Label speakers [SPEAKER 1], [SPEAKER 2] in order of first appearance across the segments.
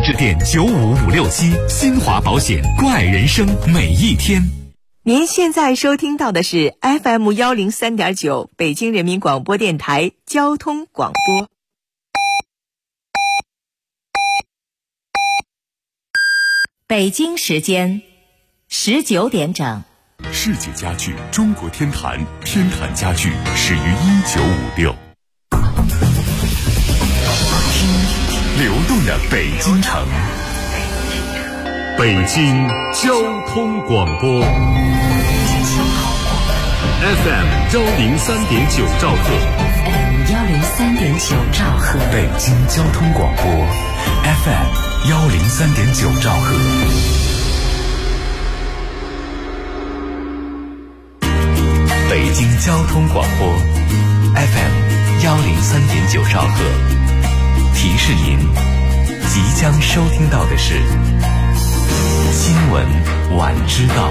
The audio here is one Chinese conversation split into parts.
[SPEAKER 1] 致电95567，新华保险，关爱人生每一天。
[SPEAKER 2] 您现在收听到的是 FM103.9 北京人民广播电台交通广播。北京时间19点整。
[SPEAKER 1] 世界家具中国天坛，天坛家具始于1956。流动的北京城，北京交通广播 FM103.9 兆赫
[SPEAKER 2] 103.9 兆赫，
[SPEAKER 1] 北京交通广播 FM103.9 兆赫。北京交通广播 FM103.9 兆赫，提示您即将收听到的是新闻晚知道。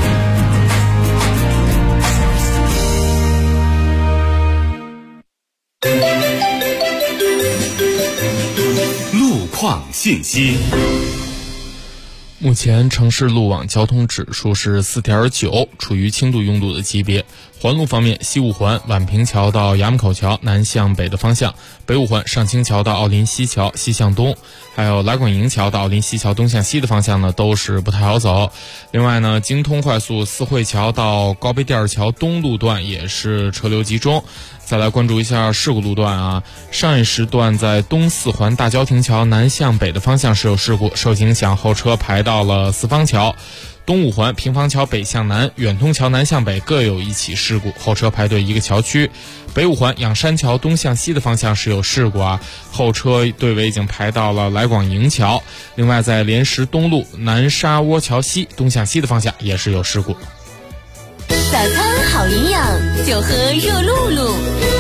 [SPEAKER 1] 路况信息。
[SPEAKER 3] 目前城市路网交通指数是 4.9， 处于轻度拥堵的级别。环路方面，西五环宛平桥到衙门口桥南向北的方向，北五环上清桥到奥林西桥西向东，还有来广营桥到奥林西桥东向西的方向呢，都是不太好走。另外呢，京通快速四惠桥到高碑店桥东路段也是车流集中。再来关注一下事故路段啊，上一时段在东四环大郊亭桥南向北的方向是有事故，受影响后车排到了四方桥。东五环平房桥北向南、远通桥南向北各有一起事故，后车排队一个桥区。北五环仰山桥东向西的方向是有事故啊，后车队尾已经排到了来广营桥。另外在莲石东路南沙窝桥西东向西的方向也是有事故。
[SPEAKER 4] 早餐好营养，就喝热露露。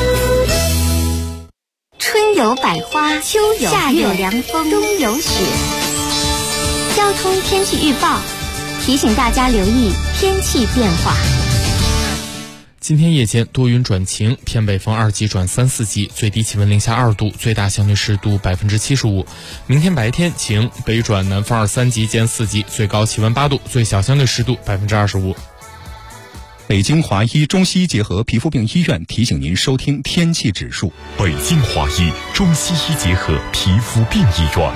[SPEAKER 5] 春有百花，秋有夏有凉风，冬有雪。交通天气预报提醒大家留意天气变化。
[SPEAKER 3] 今天夜间多云转晴，偏北风2级转3、4级，最低气温零下2度，最大相对湿度75%。明天白天晴，北转南风2、3级见4级，最高气温8度，最小相对湿度25%。
[SPEAKER 6] 北京华医中西医结合皮肤病医院提醒您收听天气指数。
[SPEAKER 1] 北京华医中西医结合皮肤病医院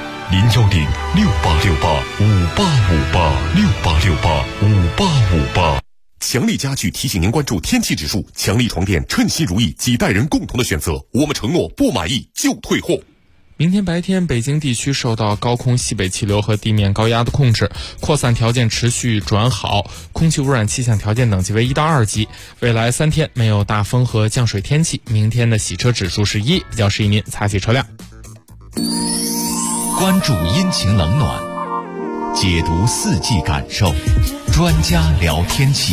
[SPEAKER 1] ，0106868585858，6885858。强力家具提醒您关注天气指数，强力床垫称心如意，几代人共同的选择，我们承诺不满意就退货。
[SPEAKER 3] 明天白天，北京地区受到高空西北气流和地面高压的控制，扩散条件持续转好，空气污染气象条件等级为1到2级。未来3天没有大风和降水天气，明天的洗车指数是1，比较适宜您擦洗车辆。
[SPEAKER 1] 关注阴晴冷暖，解读四季感受，专家聊天气。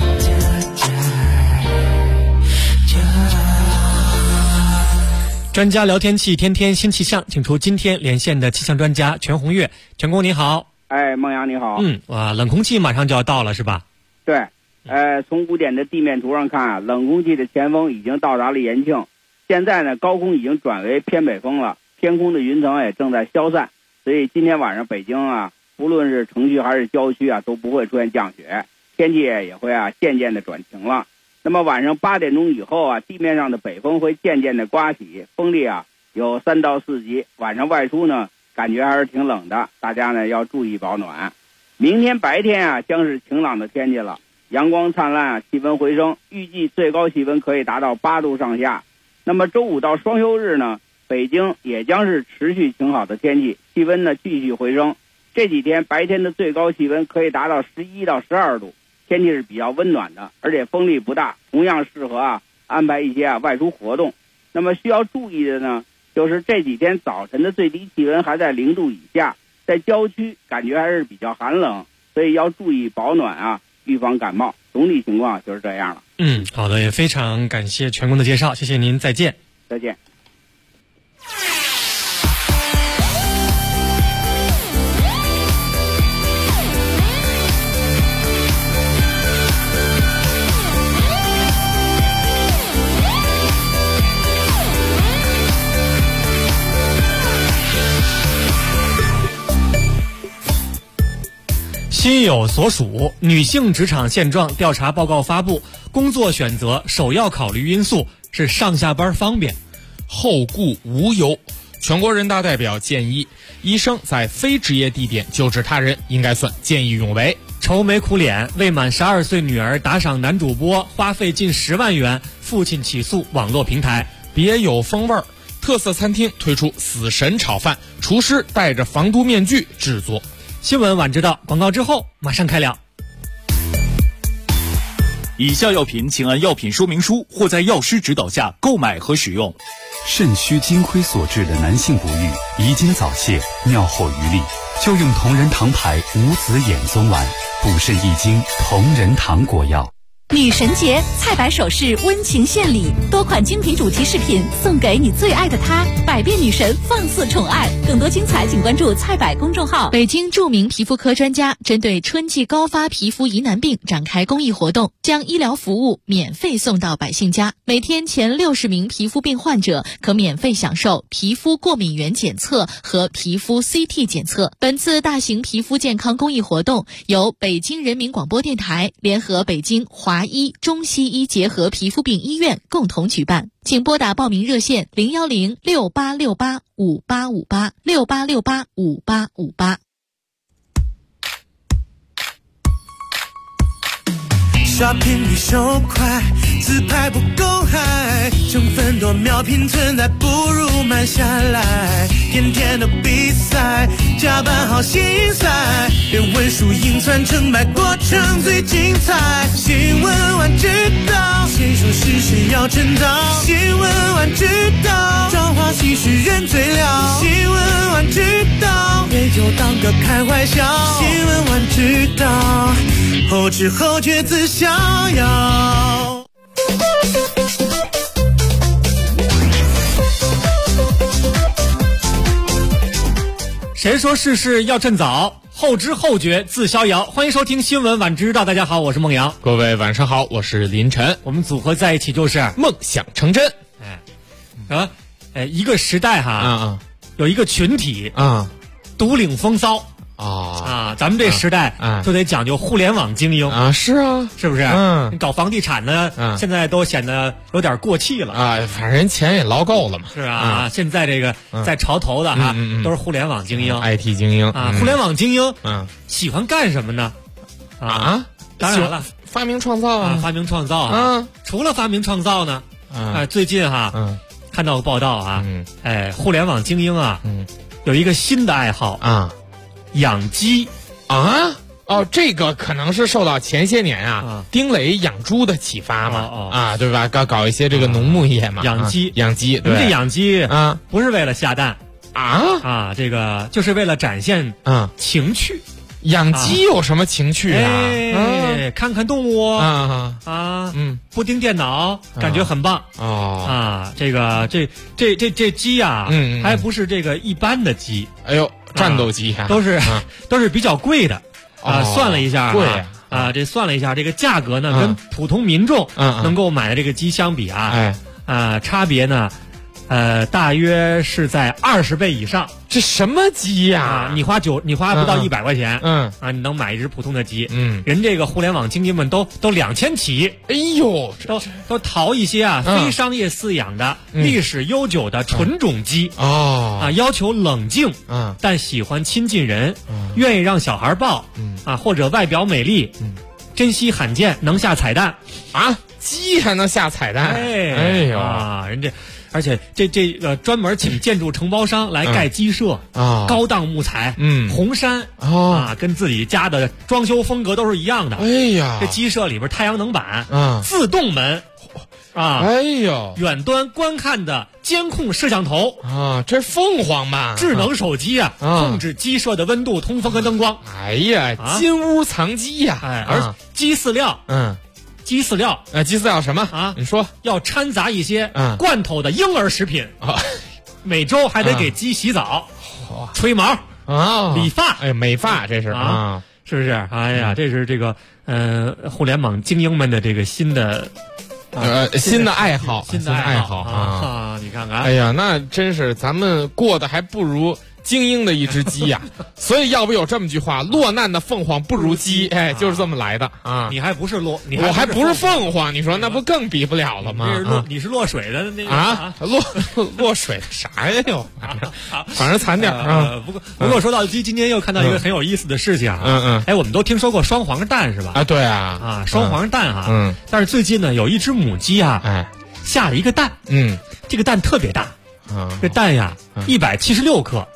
[SPEAKER 7] 专家聊天气，天天新气象，请出今天连线的气象专家全红月。全工你好。
[SPEAKER 8] 孟阳你好。
[SPEAKER 7] 哇，冷空气马上就要到了是吧？
[SPEAKER 8] 对，从5点的地面图上看啊，冷空气的前锋已经到达了延庆，现在呢高空已经转为偏北风了，天空的云层也正在消散，所以今天晚上北京啊，不论是城区还是郊区啊，都不会出现降雪，天气也会渐渐的转晴了。那么晚上8点钟以后啊，地面上的北风会渐渐的刮起，风力有3到4级，晚上外出呢感觉还是挺冷的，大家呢要注意保暖。明天白天将是晴朗的天气了，阳光灿烂，气温回升，预计最高气温可以达到8度上下。那么周5到双休日呢，北京也将是持续晴好的天气，气温呢继续回升，这几天白天的最高气温可以达到11到12度，天气是比较温暖的，而且风力不大，同样适合安排一些外出活动。那么需要注意的呢，就是这几天早晨的最低气温还在0度以下，在郊区感觉还是比较寒冷，所以要注意保暖预防感冒。总体情况就是这样了。
[SPEAKER 7] 好的，也非常感谢全工的介绍，谢谢您，再见。
[SPEAKER 8] 再见。
[SPEAKER 7] 心有所属，女性职场现状调查报告发布，工作选择首要考虑因素是上下班方便。
[SPEAKER 3] 后顾无忧，全国人大代表建议，医生在非职业地点救治他人应该算见义勇为。
[SPEAKER 7] 愁眉苦脸，未满12岁女儿打赏男主播花费近10万元，父亲起诉网络平台。
[SPEAKER 3] 别有风味儿，特色餐厅推出死神炒饭，厨师戴着防毒面具制作。
[SPEAKER 7] 新闻晚知道，广告之后马上开聊。
[SPEAKER 9] 以下药品请按药品说明书或在药师指导下购买和使用。
[SPEAKER 10] 肾虚金亏所致的男性不育、遗精早泄、尿后余力，就用同仁堂牌无籽眼松丸，补肾益精同仁堂果药。
[SPEAKER 4] 女神节，菜百首饰温情献礼，多款精品主题饰品送给你最爱的他，百变女神放肆宠爱。更多精彩请关注菜百公众号。
[SPEAKER 11] 北京著名皮肤科专家针对春季高发皮肤疑难病展开公益活动，将医疗服务免费送到百姓家。每天前60名皮肤病患者可免费享受皮肤过敏原检测和皮肤 CT 检测。本次大型皮肤健康公益活动由北京人民广播电台联合北京华医中西医结合皮肤病医院共同举办，请拨打报名热线01068685858 68685858。
[SPEAKER 12] 刷屏率手快，自拍不够嗨，成分多秒拼存在，不如慢下来。天天的比赛，加班好心塞，别问输赢算成败，过程最精彩。新闻晚知道，谁说是谁要称道？新闻晚知道，朝花夕拾人最了。新闻晚知道，别就当个开怀笑。新闻晚知道，后知后觉自逍遥。
[SPEAKER 7] 谁说事事要趁早，后知后觉自逍遥。欢迎收听新闻晚知道，大家好，我是孟阳。
[SPEAKER 3] 各位晚上好，我是林晨。
[SPEAKER 7] 我们组合在一起就是
[SPEAKER 3] 梦想成真。
[SPEAKER 7] 一个时代哈，有一个群体独领风骚。咱们这时代就得讲究互联网精英
[SPEAKER 3] 啊，是啊，
[SPEAKER 7] 是不是？你搞房地产呢，现在都显得有点过气了
[SPEAKER 3] 啊，反正钱也捞够了嘛。
[SPEAKER 7] 是啊，现在这个在潮头的哈，都是互联网精英、
[SPEAKER 3] IT 精英
[SPEAKER 7] 啊。互联网精英喜欢干什么呢？当然了，
[SPEAKER 3] 发明创造啊，
[SPEAKER 7] 发明创造啊。除了发明创造呢，最近看到个报道啊，互联网精英啊，有一个新的爱好啊。养鸡
[SPEAKER 3] 这个可能是受到前些年丁磊养猪的启发嘛，对吧？搞一些这个农牧业嘛，
[SPEAKER 7] 养鸡，
[SPEAKER 3] 对，
[SPEAKER 7] 这养鸡不是为了下蛋这个就是为了展现情趣。
[SPEAKER 3] 养鸡有什么情趣
[SPEAKER 7] 看看动物不盯电脑，感觉很棒这个这鸡还不是这个一般的鸡，
[SPEAKER 3] 哎呦。战斗机
[SPEAKER 7] 都是比较贵的算了一下
[SPEAKER 3] 贵
[SPEAKER 7] 这算了一下，这个价格呢跟普通民众能够买的这个鸡相比差别呢大约是在20倍以上。
[SPEAKER 3] 这什么鸡呀？
[SPEAKER 7] 你花不到100块钱你能买一只普通的鸡人这个互联网精英们都2000起。
[SPEAKER 3] 哎呦，
[SPEAKER 7] 都淘一些非商业饲养的历史悠久的纯种鸡要求冷静但喜欢亲近人愿意让小孩抱或者外表美丽珍惜罕见能下彩蛋
[SPEAKER 3] 鸡还能下彩蛋？哎呦
[SPEAKER 7] 人这。而且这专门请建筑承包商来盖鸡舍高档木材红杉跟自己家的装修风格都是一样的。
[SPEAKER 3] 哎呀，
[SPEAKER 7] 这鸡舍里边太阳能板自动门
[SPEAKER 3] 哎呦，
[SPEAKER 7] 远端观看的监控摄像头
[SPEAKER 3] 这凤凰吧？
[SPEAKER 7] 智能手机控制鸡舍的温度、通风和灯光。
[SPEAKER 3] 哎呀，金屋藏鸡呀！
[SPEAKER 7] 而鸡饲料鸡饲料
[SPEAKER 3] 鸡饲料什么你说
[SPEAKER 7] 要掺杂一些罐头的婴儿食品每周还得给鸡洗澡吹毛理发
[SPEAKER 3] 美发，这是
[SPEAKER 7] 是不是？哎呀，这是这个互联网精英们的这个新的爱好，
[SPEAKER 3] 新的爱好
[SPEAKER 7] 你看看。
[SPEAKER 3] 哎呀，那真是咱们过得还不如精英的一只鸡呀。所以要不有这么句话，落难的凤凰不如鸡，哎，就是这么来的啊。
[SPEAKER 7] 你还不是落，
[SPEAKER 3] 我还不是凤凰，你说那不更比不了了吗？
[SPEAKER 7] 你是落水的那个
[SPEAKER 3] 啊，落水的啥呀又？反正惨点啊。
[SPEAKER 7] 不过说到鸡，今天又看到一个很有意思的事情啊。哎，我们都听说过双黄蛋是吧？
[SPEAKER 3] 啊，对啊，
[SPEAKER 7] 双黄蛋啊。但是最近呢，有一只母鸡啊，
[SPEAKER 3] 哎，
[SPEAKER 7] 下了一个蛋。这个蛋特别大。这蛋呀，176克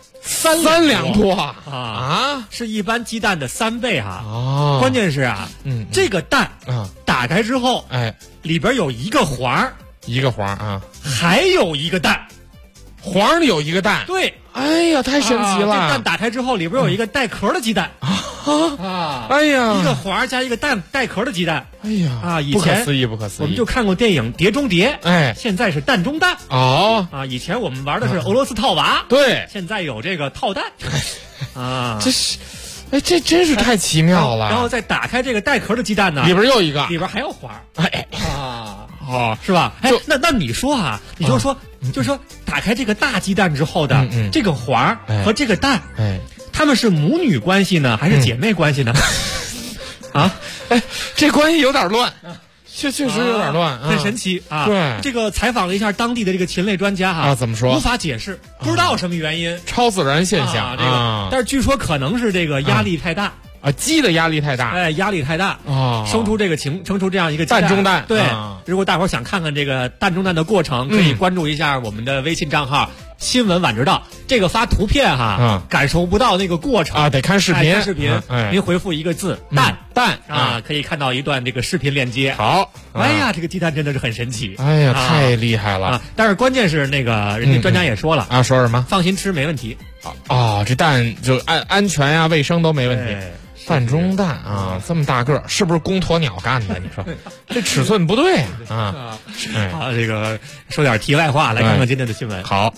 [SPEAKER 7] ，3两多啊！是一般鸡蛋的3倍哈。哦，关键是啊，这个蛋打开之后，哎，里边有一个环
[SPEAKER 3] 啊，
[SPEAKER 7] 还有一个蛋，
[SPEAKER 3] 环里有一个蛋。
[SPEAKER 7] 对，
[SPEAKER 3] 哎呀，太神奇了！
[SPEAKER 7] 这蛋打开之后，里边有一个带壳的鸡蛋
[SPEAKER 3] 哎呀，
[SPEAKER 7] 一个环加一个蛋带壳的鸡蛋。
[SPEAKER 3] 哎呀，
[SPEAKER 7] 以前
[SPEAKER 3] 不可思议，
[SPEAKER 7] 我们就看过电影《碟中谍》，哎，现在是蛋中蛋。以前我们玩的是俄罗斯套娃，
[SPEAKER 3] 对，
[SPEAKER 7] 现在有这个套蛋。
[SPEAKER 3] 这是，哎，这真是太奇妙了。
[SPEAKER 7] 然后再打开这个带壳的鸡蛋呢，
[SPEAKER 3] 里边又一个，
[SPEAKER 7] 里边还有环。是吧？哎，那你说啊，你就说打开这个大鸡蛋之后的这个环和这个蛋，他们是母女关系呢，还是姐妹关系呢？
[SPEAKER 3] 哎，这关系有点乱，确实有点乱，
[SPEAKER 7] 很神奇啊！
[SPEAKER 3] 对，
[SPEAKER 7] 这个采访了一下当地的这个禽类专家哈，
[SPEAKER 3] 怎么说？
[SPEAKER 7] 无法解释，不知道什么原因，
[SPEAKER 3] 超自然现象
[SPEAKER 7] 啊！但是据说可能是这个压力太大。
[SPEAKER 3] 鸡的压力太大，
[SPEAKER 7] 哎，压力太大生出这样一个
[SPEAKER 3] 蛋中蛋。
[SPEAKER 7] 对，如果大伙想看看这个蛋中蛋的过程，可以关注一下我们的微信账号“新闻晚知道”。这个发图片哈，感受不到那个过程
[SPEAKER 3] 啊，得看视频。
[SPEAKER 7] 看视频，您回复一个字“蛋”啊，可以看到一段这个视频链接。
[SPEAKER 3] 好，
[SPEAKER 7] 哎呀，这个鸡蛋真的是很神奇。
[SPEAKER 3] 哎呀，太厉害了！
[SPEAKER 7] 但是关键是那个人家专家也说了
[SPEAKER 3] 啊，说什么？
[SPEAKER 7] 放心吃，没问题。
[SPEAKER 3] 这蛋就安全呀、卫生都没问题。蛋中蛋啊，这么大个儿，是不是公鸵鸟干的？你说这尺寸不对啊！
[SPEAKER 7] 好，这个说点题外话，来看看今天的新闻。
[SPEAKER 3] 好，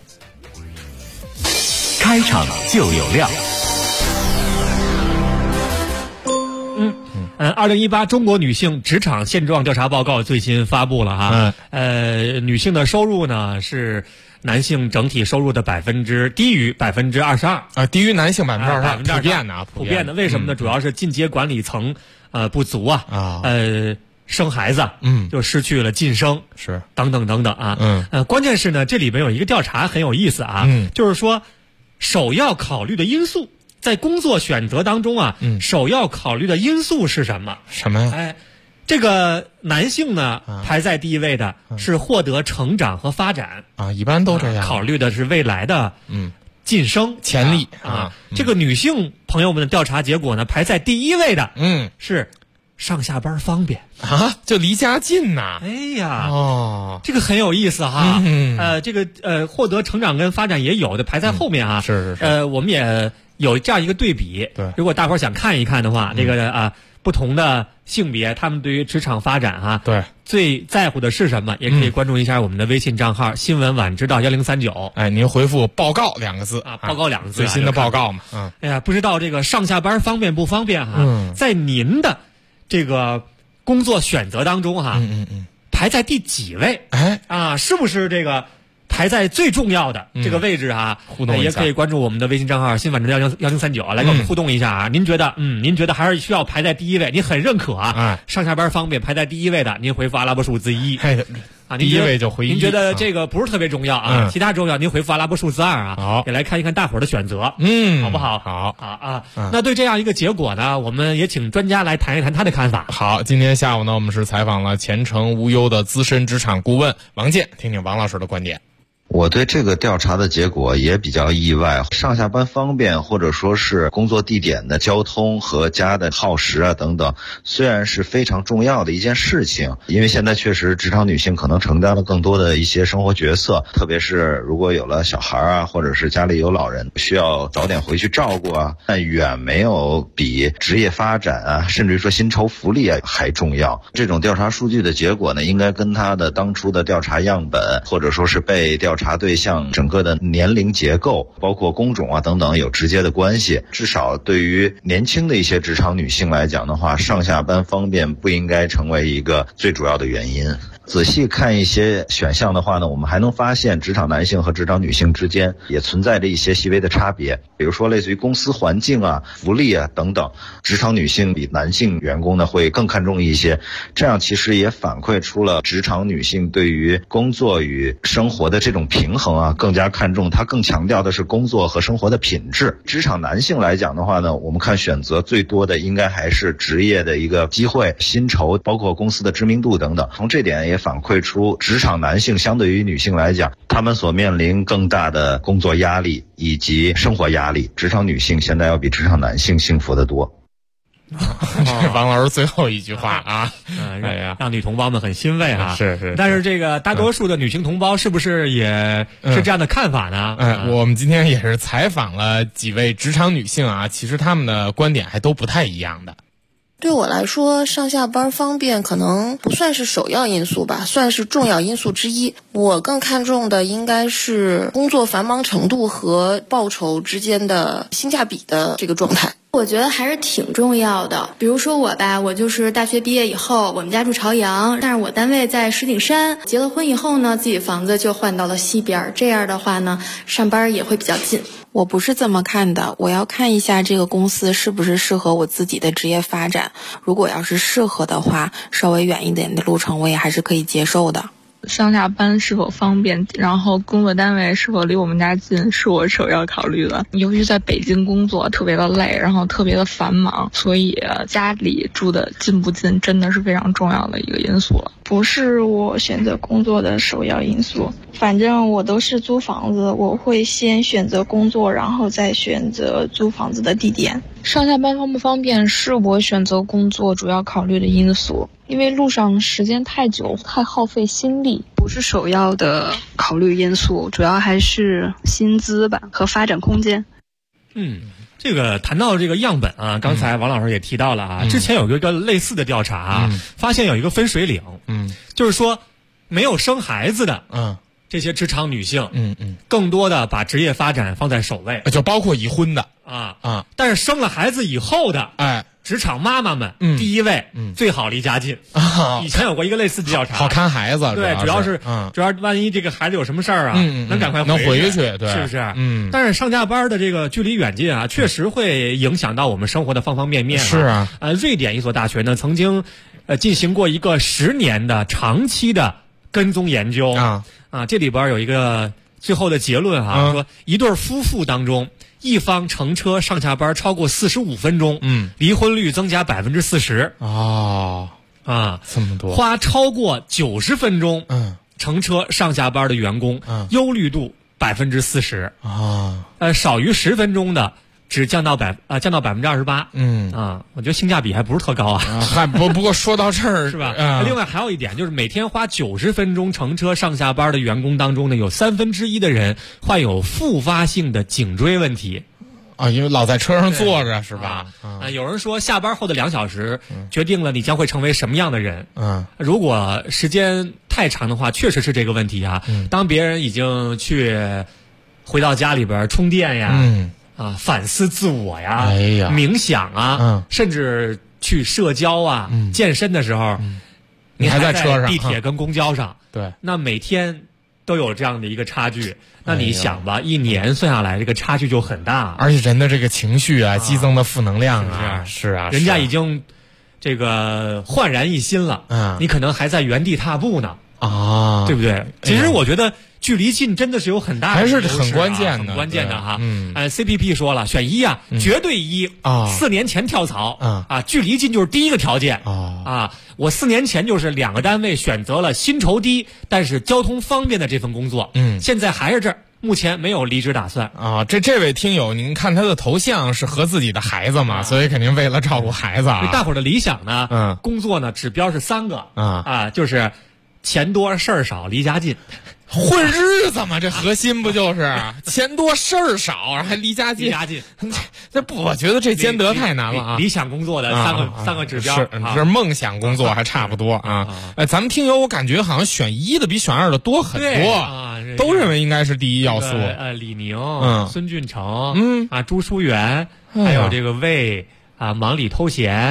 [SPEAKER 10] 开场就有料。
[SPEAKER 7] 2018中国女性职场现状调查报告最新发布了哈。女性的收入呢是男性整体收入的低于22%
[SPEAKER 3] 啊，低于男性22%，
[SPEAKER 7] 普遍的。为什么呢？主要是进阶管理层不足生孩子就失去了晋升，
[SPEAKER 3] 是
[SPEAKER 7] 等等啊。关键是呢，这里边有一个调查很有意思啊，就是说首要考虑的因素。在工作选择当中啊，首要考虑的因素是什么？
[SPEAKER 3] 什么呀？
[SPEAKER 7] 哎，这个男性呢，排在第一位的是获得成长和发展
[SPEAKER 3] 啊，一般都这样，
[SPEAKER 7] 考虑的是未来的晋升
[SPEAKER 3] 潜力
[SPEAKER 7] 啊。这个女性朋友们的调查结果呢，排在第一位的是上下班方便
[SPEAKER 3] 啊，就离家近呐。
[SPEAKER 7] 哎呀，这个很有意思哈。这个获得成长跟发展也有的排在后面啊。
[SPEAKER 3] 是。
[SPEAKER 7] 我们也有这样一个对比。
[SPEAKER 3] 对，
[SPEAKER 7] 如果大伙想看一看的话，这个不同的性别，他们对于职场发展
[SPEAKER 3] 对
[SPEAKER 7] 最在乎的是什么？也可以关注一下我们的微信账号“新闻晚知道1039”。
[SPEAKER 3] 哎，您回复“报告”2个字
[SPEAKER 7] 啊，“报告”2个字，
[SPEAKER 3] 最新的报告嘛。
[SPEAKER 7] 哎呀，不知道这个上下班方便不方便哈？在您的这个工作选择当中哈，排在第几位？是不是这个排在最重要的这个位置啊？
[SPEAKER 3] 互动一下，
[SPEAKER 7] 也可以关注我们的微信账号“新晚知道1039”来跟我们互动一下啊。您觉得还是需要排在第一位？您很认可啊？上下班方便排在第一位的，您回复阿拉伯数字1。
[SPEAKER 3] 第一位就回1。
[SPEAKER 7] 您觉得这个不是特别重要啊？其他重要您回复阿拉伯数字2啊。
[SPEAKER 3] 好，
[SPEAKER 7] 也来看一看大伙儿的选择，好不好？
[SPEAKER 3] 好
[SPEAKER 7] 那对这样一个结果呢，我们也请专家来谈一谈他的看法。
[SPEAKER 3] 好，今天下午呢，我们是采访了前程无忧的资深职场顾问王健，听听王老师的观点。
[SPEAKER 13] 我对这个调查的结果也比较意外，上下班方便或者说是工作地点的交通和家的耗时啊等等，虽然是非常重要的一件事情，因为现在确实职场女性可能承担了更多的一些生活角色，特别是如果有了小孩啊，或者是家里有老人需要早点回去照顾啊，但远没有比职业发展啊，甚至于说薪酬福利啊还重要。这种调查数据的结果呢，应该跟他的当初的调查样本或者说是被调查对象整个的年龄结构包括工种啊等等有直接的关系。至少对于年轻的一些职场女性来讲的话，上下班方便不应该成为一个最主要的原因。 仔细看一些选项的话呢，我们还能发现职场男性和职场女性之间也存在着一些细微的差别，比如说类似于公司环境啊、福利啊等等，职场女性比男性员工呢会更看重一些，这样其实也反馈出了职场女性对于工作与生活的这种平衡啊更加看重，她更强调的是工作和生活的品质。职场男性来讲的话呢，我们看选择最多的应该还是职业的一个机会、薪酬，包括公司的知名度等等，从这点也反馈出职场男性相对于女性来讲，他们所面临更大的工作压力以及生活压力，职场女性现在要比职场男性幸福得多。
[SPEAKER 3] 这王老师最后一句话啊，
[SPEAKER 7] 让女同胞们很欣慰啊。
[SPEAKER 3] 是，
[SPEAKER 7] 但是这个大多数的女性同胞是不是也是这样的看法呢？
[SPEAKER 3] 我们今天也是采访了几位职场女性啊，其实她们的观点还都不太一样的。
[SPEAKER 14] 对我来说，上下班方便可能不算是首要因素吧，算是重要因素之一。我更看重的应该是工作繁忙程度和报酬之间的性价比的这个状态。
[SPEAKER 15] 我觉得还是挺重要的。比如说我吧，我就是大学毕业以后，我们家住朝阳，但是我单位在石景山。结了婚以后呢，自己房子就换到了西边，这样的话呢，上班也会比较近。
[SPEAKER 16] 我不是这么看的，我要看一下这个公司是不是适合我自己的职业发展。如果要是适合的话，稍微远一点的路程我也还是可以接受的。
[SPEAKER 17] 上下班是否方便，然后工作单位是否离我们家近，是我首要考虑的。由于在北京工作特别的累，然后特别的繁忙，所以家里住的近不近真的是非常重要的一个因素了。
[SPEAKER 18] 不是我选择工作的首要因素，反正我都是租房子，我会先选择工作，然后再选择租房子的地点。
[SPEAKER 17] 上下班方不方便是我选择工作主要考虑的因素，因为路上时间太久，太耗费心力，
[SPEAKER 19] 不是首要的考虑因素，主要还是薪资吧和发展空间。
[SPEAKER 7] 这个谈到这个样本啊，刚才王老师也提到了啊，之前有一个类似的调查啊，发现有一个分水岭，就是说没有生孩子的，这些职场女性，更多的把职业发展放在首位，
[SPEAKER 3] 就包括已婚的
[SPEAKER 7] 但是生了孩子以后的，职场妈妈们，第一位，最好离家近。以前有过一个类似的调查，
[SPEAKER 3] 好看孩子，
[SPEAKER 7] 对，主要是万一这个孩子有什么事儿啊，能赶快
[SPEAKER 3] 回去，对，
[SPEAKER 7] 是不是？但是上下班的这个距离远近啊，确实会影响到我们生活的方方面面。
[SPEAKER 3] 是啊，
[SPEAKER 7] 瑞典一所大学呢，曾经进行过一个10年的长期的跟踪研究这里边有一个最后的结论说一对夫妇当中，一方乘车上下班超过45分钟，离婚率增加40%。
[SPEAKER 3] 这么多，
[SPEAKER 7] 花超过90分钟，乘车上下班的员工，忧虑度40%。少于10分钟的，只降到28%。我觉得性价比还不是特高啊。
[SPEAKER 3] 不过说到这儿
[SPEAKER 7] 是吧？另外还有一点就是，每天花90分钟乘车上下班的员工当中呢，有1/3的人患有复发性的颈椎问题。
[SPEAKER 3] 因为老在车上坐着是吧？
[SPEAKER 7] 有人说下班后的2小时决定了你将会成为什么样的人。如果时间太长的话，确实是这个问题啊。当别人已经去回到家里边充电呀，反思自我呀，冥想啊，甚至去社交啊，健身的时候，你还在车上、地铁跟公交上，
[SPEAKER 3] 对，
[SPEAKER 7] 那每天都有这样的一个差距。那你想吧，一年算下来，这个差距就很大。
[SPEAKER 3] 而且人的这个情绪啊，激增的负能量是啊，
[SPEAKER 7] 人家已经这个焕然一新了，你可能还在原地踏步呢，对不对？其实我觉得距离近真的是有很大的，
[SPEAKER 3] 还是很关键的，
[SPEAKER 7] 很关键的哈。CPP 说了，选一绝对一4年前跳槽距离近就是第一个条件我4年前就是2个单位选择了薪酬低但是交通方便的这份工作，现在还是这儿，目前没有离职打算
[SPEAKER 3] 这位听友，您看他的头像是和自己的孩子嘛，所以肯定为了照顾孩子
[SPEAKER 7] 大伙儿的理想呢，工作呢指标是3个就是钱多事儿少离家近。
[SPEAKER 3] 混日子嘛，这核心不就是钱多事儿少，还离家近？这不，我觉得这兼得太难了
[SPEAKER 7] 理想工作的三个指标
[SPEAKER 3] 是梦想工作还差不多咱们听友我感觉好像选1的比选2的多很多都认为应该是第一要素。
[SPEAKER 7] 李宁、孙俊成朱淑媛，还有这个魏忙里偷闲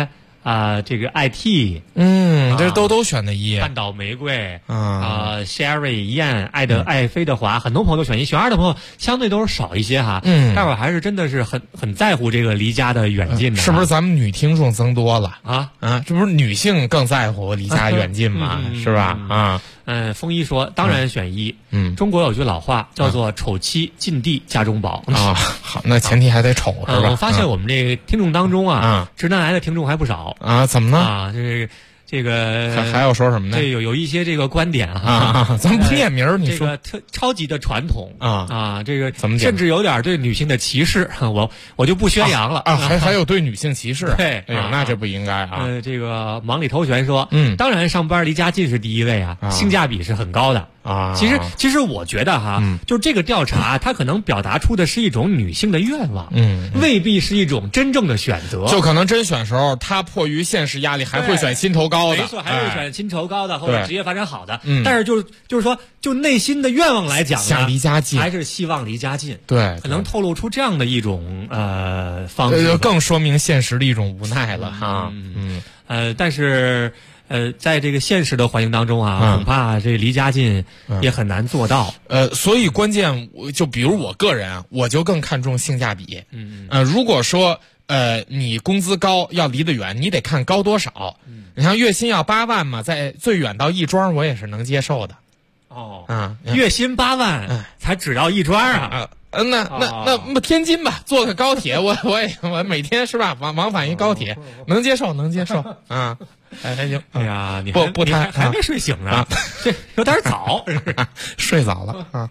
[SPEAKER 7] 这个 IT，
[SPEAKER 3] 这都选的一。
[SPEAKER 7] 半岛玫瑰，Sherry 燕，爱妃的华，很多朋友都选一，选二的朋友相对都是少一些哈。待会儿还是真的是很在乎这个离家的远近的。
[SPEAKER 3] 是不是咱们女听众增多了这不是女性更在乎离家远近吗？是吧？
[SPEAKER 7] 风一说当然选一。中国有句老话叫做丑妻近地家中宝
[SPEAKER 3] 好，那前提还得丑是吧？
[SPEAKER 7] 我发现我们这个听众当中直男癌的听众还不少
[SPEAKER 3] 怎么呢？
[SPEAKER 7] 这个
[SPEAKER 3] 还要说什么呢？
[SPEAKER 7] 这有一些这个观点
[SPEAKER 3] 咱们不念名儿，你
[SPEAKER 7] 说这个超级的传统这个
[SPEAKER 3] 怎么
[SPEAKER 7] 甚至有点对女性的歧视，我就不宣扬了
[SPEAKER 3] 还有对女性歧视？
[SPEAKER 7] 对，
[SPEAKER 3] 那这不应该
[SPEAKER 7] 这个忙里偷闲说，当然上班离家近是第一位性价比是很高的。其实我觉得就这个调查，它可能表达出的是一种女性的愿望，未必是一种真正的选择。
[SPEAKER 3] 就可能真选时候，她迫于现实压力，还会选薪酬高的，
[SPEAKER 7] 没错，还会选薪酬高的或者职业发展好的。但是就是说，就内心的愿望来讲呢，
[SPEAKER 3] 想离家近，
[SPEAKER 7] 还是希望离家近。
[SPEAKER 3] 对，
[SPEAKER 7] 可能透露出这样的一种方式，
[SPEAKER 3] 更说明现实的一种无奈了
[SPEAKER 7] 但是。在这个现实的环境当中恐怕这离家近也很难做到。
[SPEAKER 3] 所以关键就比如我个人我就更看重性价比。如果说你工资高要离得远，你得看高多少。你像月薪要8万嘛，在最远到亦庄我也是能接受的。
[SPEAKER 7] 月薪8万才只要亦庄
[SPEAKER 3] 那天津吧，坐个高铁，我每天是吧，往返一高铁，能接受行。
[SPEAKER 7] 哎呀，你
[SPEAKER 3] 不太
[SPEAKER 7] 还没睡醒呢，这有点早，
[SPEAKER 3] 睡早了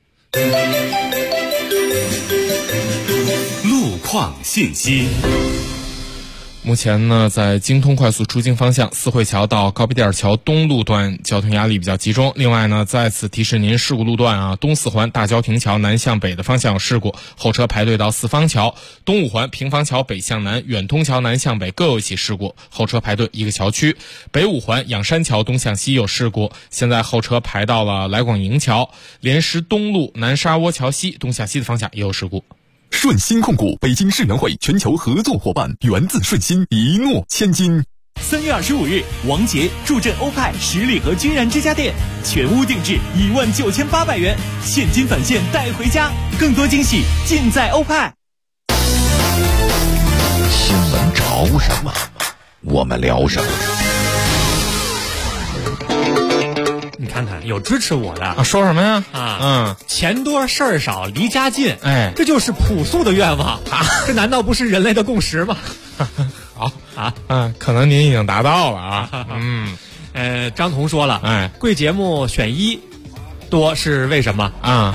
[SPEAKER 1] 路况信息。
[SPEAKER 3] 目前呢，在京通快速出京方向四惠桥到高碑店桥东路段交通压力比较集中。另外呢，在此提示您，事故路段东四环大郊亭桥南向北的方向有事故，后车排队到四方桥；东五环平房桥北向南、远通桥南向北各有一起事故，后车排队一个桥区；北五环仰山桥东向西有事故，现在后车排到了来广营桥；莲石东路南沙窝桥西东向西的方向也有事故。
[SPEAKER 1] 顺鑫控股北京世园会全球合作伙伴，源自顺鑫，一诺千金。
[SPEAKER 9] 3月25日，王杰助阵欧派十里河君然之家店，全屋定制19800元，现金返现带回家，更多惊喜尽在欧派。
[SPEAKER 20] 新闻潮什么，我们聊什么。
[SPEAKER 7] 你看看，有支持我的
[SPEAKER 3] 说什么呀？
[SPEAKER 7] 钱多事儿少，离家近，
[SPEAKER 3] 这
[SPEAKER 7] 就是朴素的愿望这难道不是人类的共识吗？
[SPEAKER 3] 好可能您已经达到了
[SPEAKER 7] 张彤说了，贵节目选一多是为什么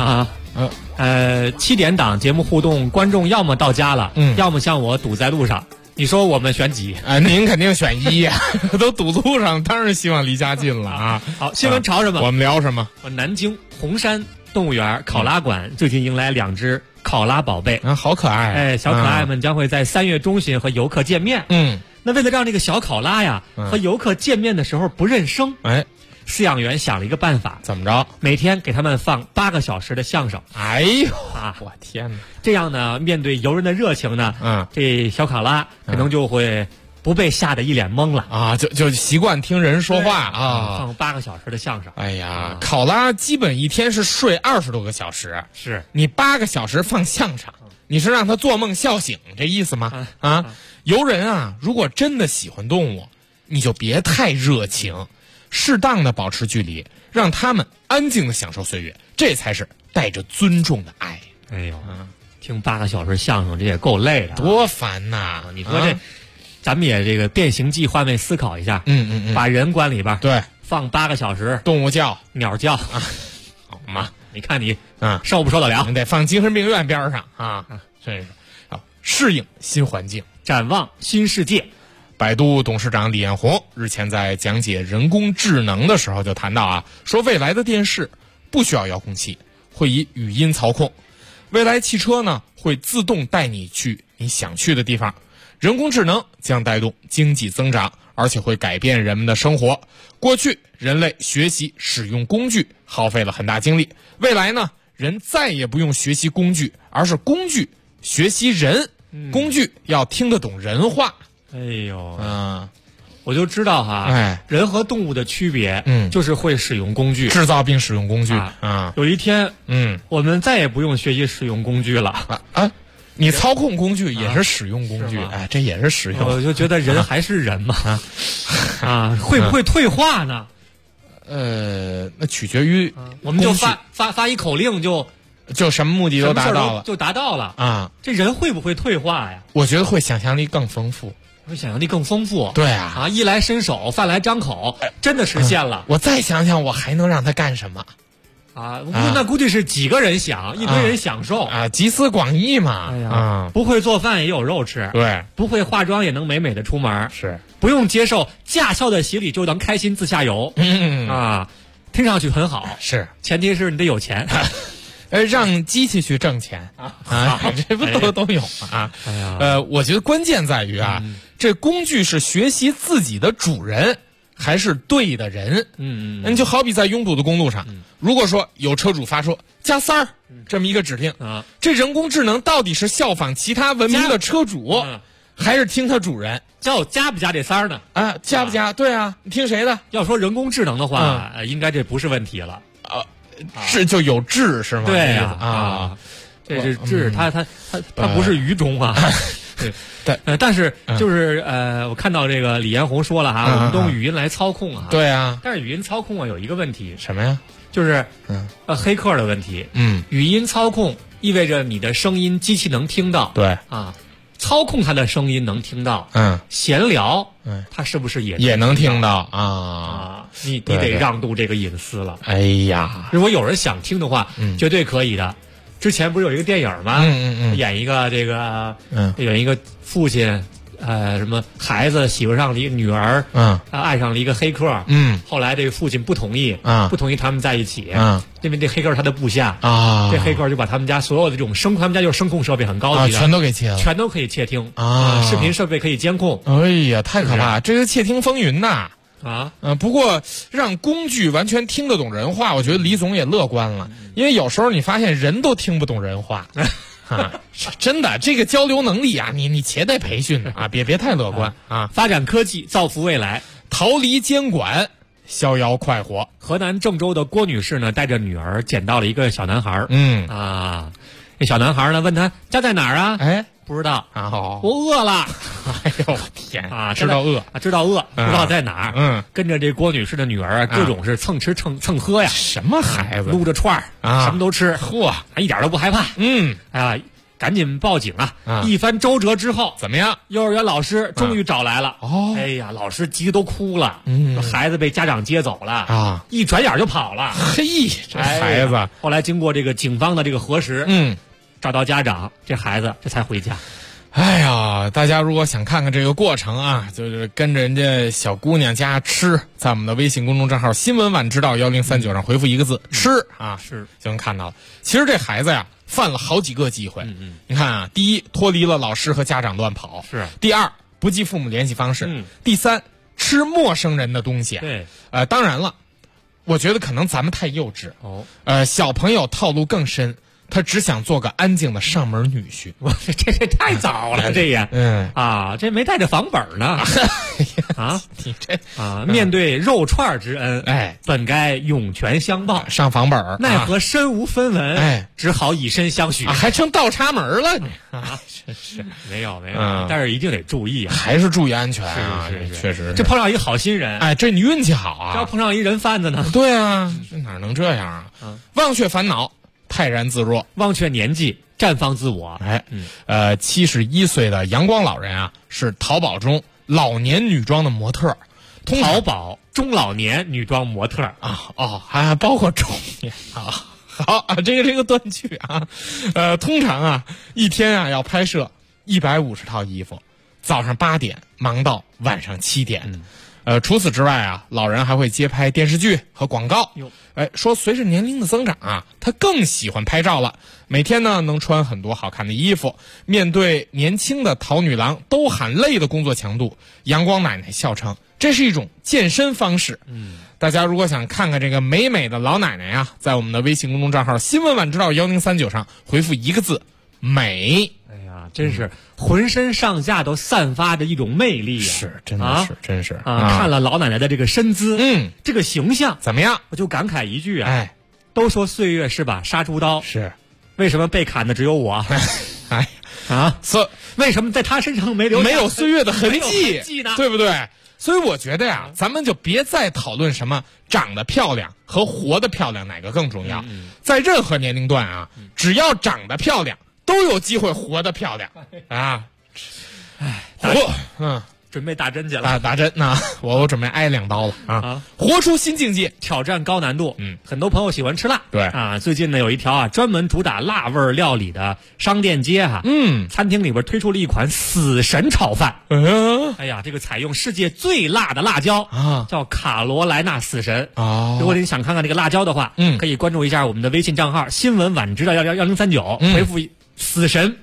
[SPEAKER 7] 7点档节目互动，观众要么到家了，要么像我堵在路上。你说我们选几？
[SPEAKER 3] 您肯定选一呀，都堵路上，当然希望离家近了
[SPEAKER 7] 好，新闻潮什么？
[SPEAKER 3] 我们聊什么？
[SPEAKER 7] 南京红山动物园考拉馆最近迎来2只考拉宝贝，
[SPEAKER 3] 好可爱！
[SPEAKER 7] 小可爱们将会在3月中旬和游客见面。那为了让这个小考拉呀和游客见面的时候不认生，饲养员想了一个办法，
[SPEAKER 3] 怎么着？
[SPEAKER 7] 每天给他们放8个小时的相声。
[SPEAKER 3] 哎呦我天哪！
[SPEAKER 7] 这样呢，面对游人的热情呢，这小考拉可能就会不被吓得一脸懵了
[SPEAKER 3] 就习惯听人说话
[SPEAKER 7] 放8个小时的相声。
[SPEAKER 3] 哎呀，考拉基本一天是睡20多个小时，
[SPEAKER 7] 是
[SPEAKER 3] 你8个小时放相声，你是让他做梦笑醒这意思吗？游人如果真的喜欢动物，你就别太热情，适当的保持距离，让他们安静的享受岁月，这才是带着尊重的爱。
[SPEAKER 7] 哎呦，听8个小时相声，这也够累的，
[SPEAKER 3] 多烦呐！
[SPEAKER 7] 你说这，咱们也这个变形计换位思考一下，把人关里边，
[SPEAKER 3] 对，
[SPEAKER 7] 放8个小时，
[SPEAKER 3] 动物叫、
[SPEAKER 7] 鸟叫，
[SPEAKER 3] 好吗？
[SPEAKER 7] 你看你受不受得了？
[SPEAKER 3] 你得放精神病院边上这是适应新环境，
[SPEAKER 7] 展望新世界。
[SPEAKER 3] 百度董事长李彦宏日前在讲解人工智能的时候就谈到说未来的电视不需要遥控器，会以语音操控；未来汽车呢会自动带你去你想去的地方；人工智能将带动经济增长，而且会改变人们的生活。过去人类学习使用工具耗费了很大精力，未来呢人再也不用学习工具，而是工具学习人，工具要听得懂人话。
[SPEAKER 7] 哎呦，我就知道哈，人和动物的区别，就是会使用工具，
[SPEAKER 3] 制造并使用工具
[SPEAKER 7] 有一天，我们再也不用学习使用工具了
[SPEAKER 3] 你操控工具也是使用工具，这也是使用。
[SPEAKER 7] 我就觉得人还是人嘛，会不会退化呢？
[SPEAKER 3] 那取决于
[SPEAKER 7] 我们就发一口令就
[SPEAKER 3] 什么目的都达到了，
[SPEAKER 7] 就达到了啊！这人会不会退化呀？
[SPEAKER 3] 我觉得会想象力更丰富。
[SPEAKER 7] 会想象力更丰富，
[SPEAKER 3] 对啊，
[SPEAKER 7] 衣来伸手，饭来张口，真的实现了。
[SPEAKER 3] 我再想想，我还能让他干什么？
[SPEAKER 7] 那估计是几个人想，一堆人享受
[SPEAKER 3] 集思广益嘛。
[SPEAKER 7] 不会做饭也有肉吃，
[SPEAKER 3] 对，
[SPEAKER 7] 不会化妆也能美美的出门，
[SPEAKER 3] 是
[SPEAKER 7] 不用接受驾校的洗礼就能开心自驾游。听上去很好，
[SPEAKER 3] 是，
[SPEAKER 7] 前提是你得有钱。
[SPEAKER 3] 让机器去挣钱这不都有吗？我觉得关键在于这工具是学习自己的主人还是对的人。你就好比在拥堵的公路上，如果说有车主发出加塞儿这么一个指令这人工智能到底是效仿其他文明的车主，还是听他主人？
[SPEAKER 7] 加不加这塞儿呢？
[SPEAKER 3] 加不加？对啊，你听谁的？
[SPEAKER 7] 要说人工智能的话，应该这不是问题了。
[SPEAKER 3] 智就有智是吗？
[SPEAKER 7] 对呀这是智，它不是愚忠啊。
[SPEAKER 3] 对，
[SPEAKER 7] 但是就是我看到这个李彦宏说了我们都用语音来操控
[SPEAKER 3] 对啊，
[SPEAKER 7] 但是语音操控有一个问题，
[SPEAKER 3] 什么呀？
[SPEAKER 7] 就是黑客的问题。语音操控意味着你的声音机器能听到，
[SPEAKER 3] 对
[SPEAKER 7] 操控它的声音能听到，闲聊它是不是也
[SPEAKER 3] 能听到
[SPEAKER 7] 你得让渡这个隐私了。
[SPEAKER 3] 哎呀，
[SPEAKER 7] 如果有人想听的话，绝对可以的。之前不是有一个电影吗？演一个这个有一个父亲什么孩子喜欢上了一个女儿，爱上了一个黑客，后来这个父亲不同意他们在一起，因为这黑客他的部下这黑客就把他们家所有的这种他们家就是声控设备很高级的，
[SPEAKER 3] 全都给窃了，
[SPEAKER 7] 全都可以窃听视频设备可以监控。
[SPEAKER 3] 哎呀，太可怕！这个窃听风云呐！不过让工具完全听得懂人话，我觉得李总也乐观了，因为有时候你发现人都听不懂人话。真的，这个交流能力你且得培训别太乐观
[SPEAKER 7] 发展科技，造福未来，
[SPEAKER 3] 逃离监管，逍遥快活。
[SPEAKER 7] 河南郑州的郭女士呢，带着女儿捡到了一个小男孩。那小男孩呢，问他家在哪儿啊？不知道我饿了。
[SPEAKER 3] 哎呦天
[SPEAKER 7] 知道饿，不知道在哪
[SPEAKER 3] 儿。
[SPEAKER 7] 跟着这郭女士的女儿各种是蹭吃蹭喝呀。
[SPEAKER 3] 什么孩子？
[SPEAKER 7] 撸着串什么都吃，一点都不害怕。赶紧报警一番周折之后，
[SPEAKER 3] 怎么样？
[SPEAKER 7] 幼儿园老师终于找来了。哎呀，老师急得都哭了。说孩子被家长接走了一转眼就跑了。
[SPEAKER 3] 嘿，这孩子。
[SPEAKER 7] 后来经过这个警方的这个核实，找到家长，这孩子这才回家。
[SPEAKER 3] 哎呀，大家如果想看看这个过程就是跟着人家小姑娘家吃，在我们的微信公众账号新闻晚知道1039上回复一个字吃
[SPEAKER 7] 是
[SPEAKER 3] 就能看到了。其实这孩子犯了好几个机会。你看第一，脱离了老师和家长乱跑；第二，不记父母联系方式；第三，吃陌生人的东西。
[SPEAKER 7] 对，
[SPEAKER 3] 当然了，我觉得可能咱们太幼稚。小朋友套路更深。他只想做个安静的上门女婿。
[SPEAKER 7] 这太早了，这也这没带着房本呢。
[SPEAKER 3] 你这
[SPEAKER 7] 面对肉串之恩，本该涌泉相报，
[SPEAKER 3] 上房本，
[SPEAKER 7] 奈何身无分文，只好以身相许，
[SPEAKER 3] 还成倒插门了你
[SPEAKER 7] 是没有，但是一定得注意
[SPEAKER 3] 还是注意安全
[SPEAKER 7] 是
[SPEAKER 3] 确实。
[SPEAKER 7] 这碰上一好心人，
[SPEAKER 3] 这你运气好
[SPEAKER 7] 这要碰上一人贩子呢？
[SPEAKER 3] 对这哪能这样忘却烦恼，泰然自若，
[SPEAKER 7] 忘却年纪，绽放自我。
[SPEAKER 3] 71岁的阳光老人是淘宝中老年女装的模特。
[SPEAKER 7] 淘宝中老年女装模特
[SPEAKER 3] 还包括中年好这个断句通常一天要拍摄150套衣服，早上8点忙到晚上7点。除此之外老人还会接拍电视剧和广告。说随着年龄的增长他更喜欢拍照了，每天呢能穿很多好看的衣服。面对年轻的淘女郎都喊累的工作强度，阳光奶奶笑称这是一种健身方式。大家如果想看看这个美美的老奶奶在我们的微信公众账号新闻晚知道1039上回复一个字美。
[SPEAKER 7] 真是浑身上下都散发着一种魅力啊！
[SPEAKER 3] 是，真的是，真是
[SPEAKER 7] 啊！看了老奶奶的这个身姿，这个形象
[SPEAKER 3] 怎么样？
[SPEAKER 7] 我就感慨一句啊，都说岁月是把杀猪刀，
[SPEAKER 3] 是，
[SPEAKER 7] 为什么被砍的只有我？为什么在他身上没有
[SPEAKER 3] 岁月的痕
[SPEAKER 7] 迹呢？
[SPEAKER 3] 对不对？所以我觉得呀，咱们就别再讨论什么长得漂亮和活得漂亮哪个更重要，在任何年龄段啊，只要长得漂亮，都有机会活得漂亮啊！
[SPEAKER 7] 准备打针去了，
[SPEAKER 3] 打针呢，我准备挨2刀了啊！活出新境界，
[SPEAKER 7] 挑战高难度。很多朋友喜欢吃辣，
[SPEAKER 3] 对
[SPEAKER 7] 啊，最近呢有一条专门主打辣味料理的商店街餐厅里边推出了一款死神炒饭。哎呀，这个采用世界最辣的辣椒叫卡罗莱纳死神。如果您想看看这个辣椒的话，可以关注一下我们的微信账号新闻晚知道1039，回复死神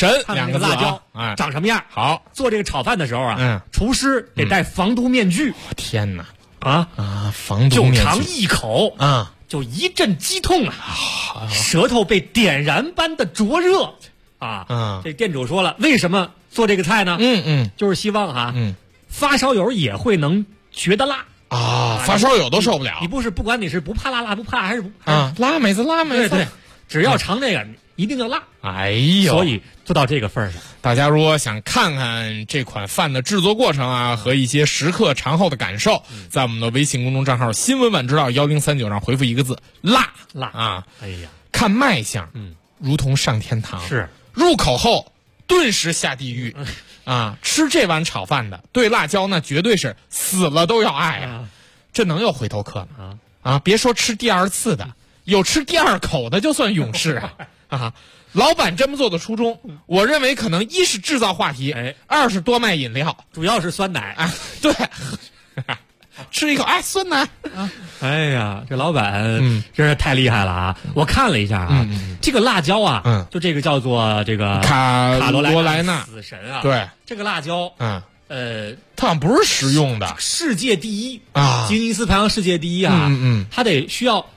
[SPEAKER 3] 2个字，
[SPEAKER 7] 辣椒长什么样？
[SPEAKER 3] 好，
[SPEAKER 7] 做这个炒饭的时候厨师得戴防毒面具。
[SPEAKER 3] 天哪！
[SPEAKER 7] 防毒面具就尝一口就一阵激痛舌头被点燃般的灼热这店主说了，为什么做这个菜呢？就是希望发烧友也会能觉得辣
[SPEAKER 3] 发烧友都受不了。
[SPEAKER 7] 你不管你是不怕辣不怕还是
[SPEAKER 3] 辣妹子，
[SPEAKER 7] 对，只要尝这个一定要辣。
[SPEAKER 3] 哎呦，
[SPEAKER 7] 所以做到这个份上，
[SPEAKER 3] 大家如果想看看这款饭的制作过程和一些时刻尝后的感受，在我们的微信公众账号新闻晚知道1039上回复1个字辣
[SPEAKER 7] 哎呀，
[SPEAKER 3] 看卖相如同上天堂，
[SPEAKER 7] 是
[SPEAKER 3] 入口后顿时下地狱吃这碗炒饭的对辣椒那绝对是死了都要爱这能有回头客吗？别说吃第2次的，有吃第2口的就算勇士老板这么做的初衷，我认为可能一是制造话题，2是多卖饮料，
[SPEAKER 7] 主要是酸奶
[SPEAKER 3] 对吃一口酸奶
[SPEAKER 7] 哎呀，这老板真是太厉害了我看了一下这个辣椒就这个叫做这个
[SPEAKER 3] 卡罗莱纳
[SPEAKER 7] 死神
[SPEAKER 3] 对，
[SPEAKER 7] 这个辣椒
[SPEAKER 3] 它好像不是食用的，
[SPEAKER 7] 世界第一吉尼斯排行世界第一它得需要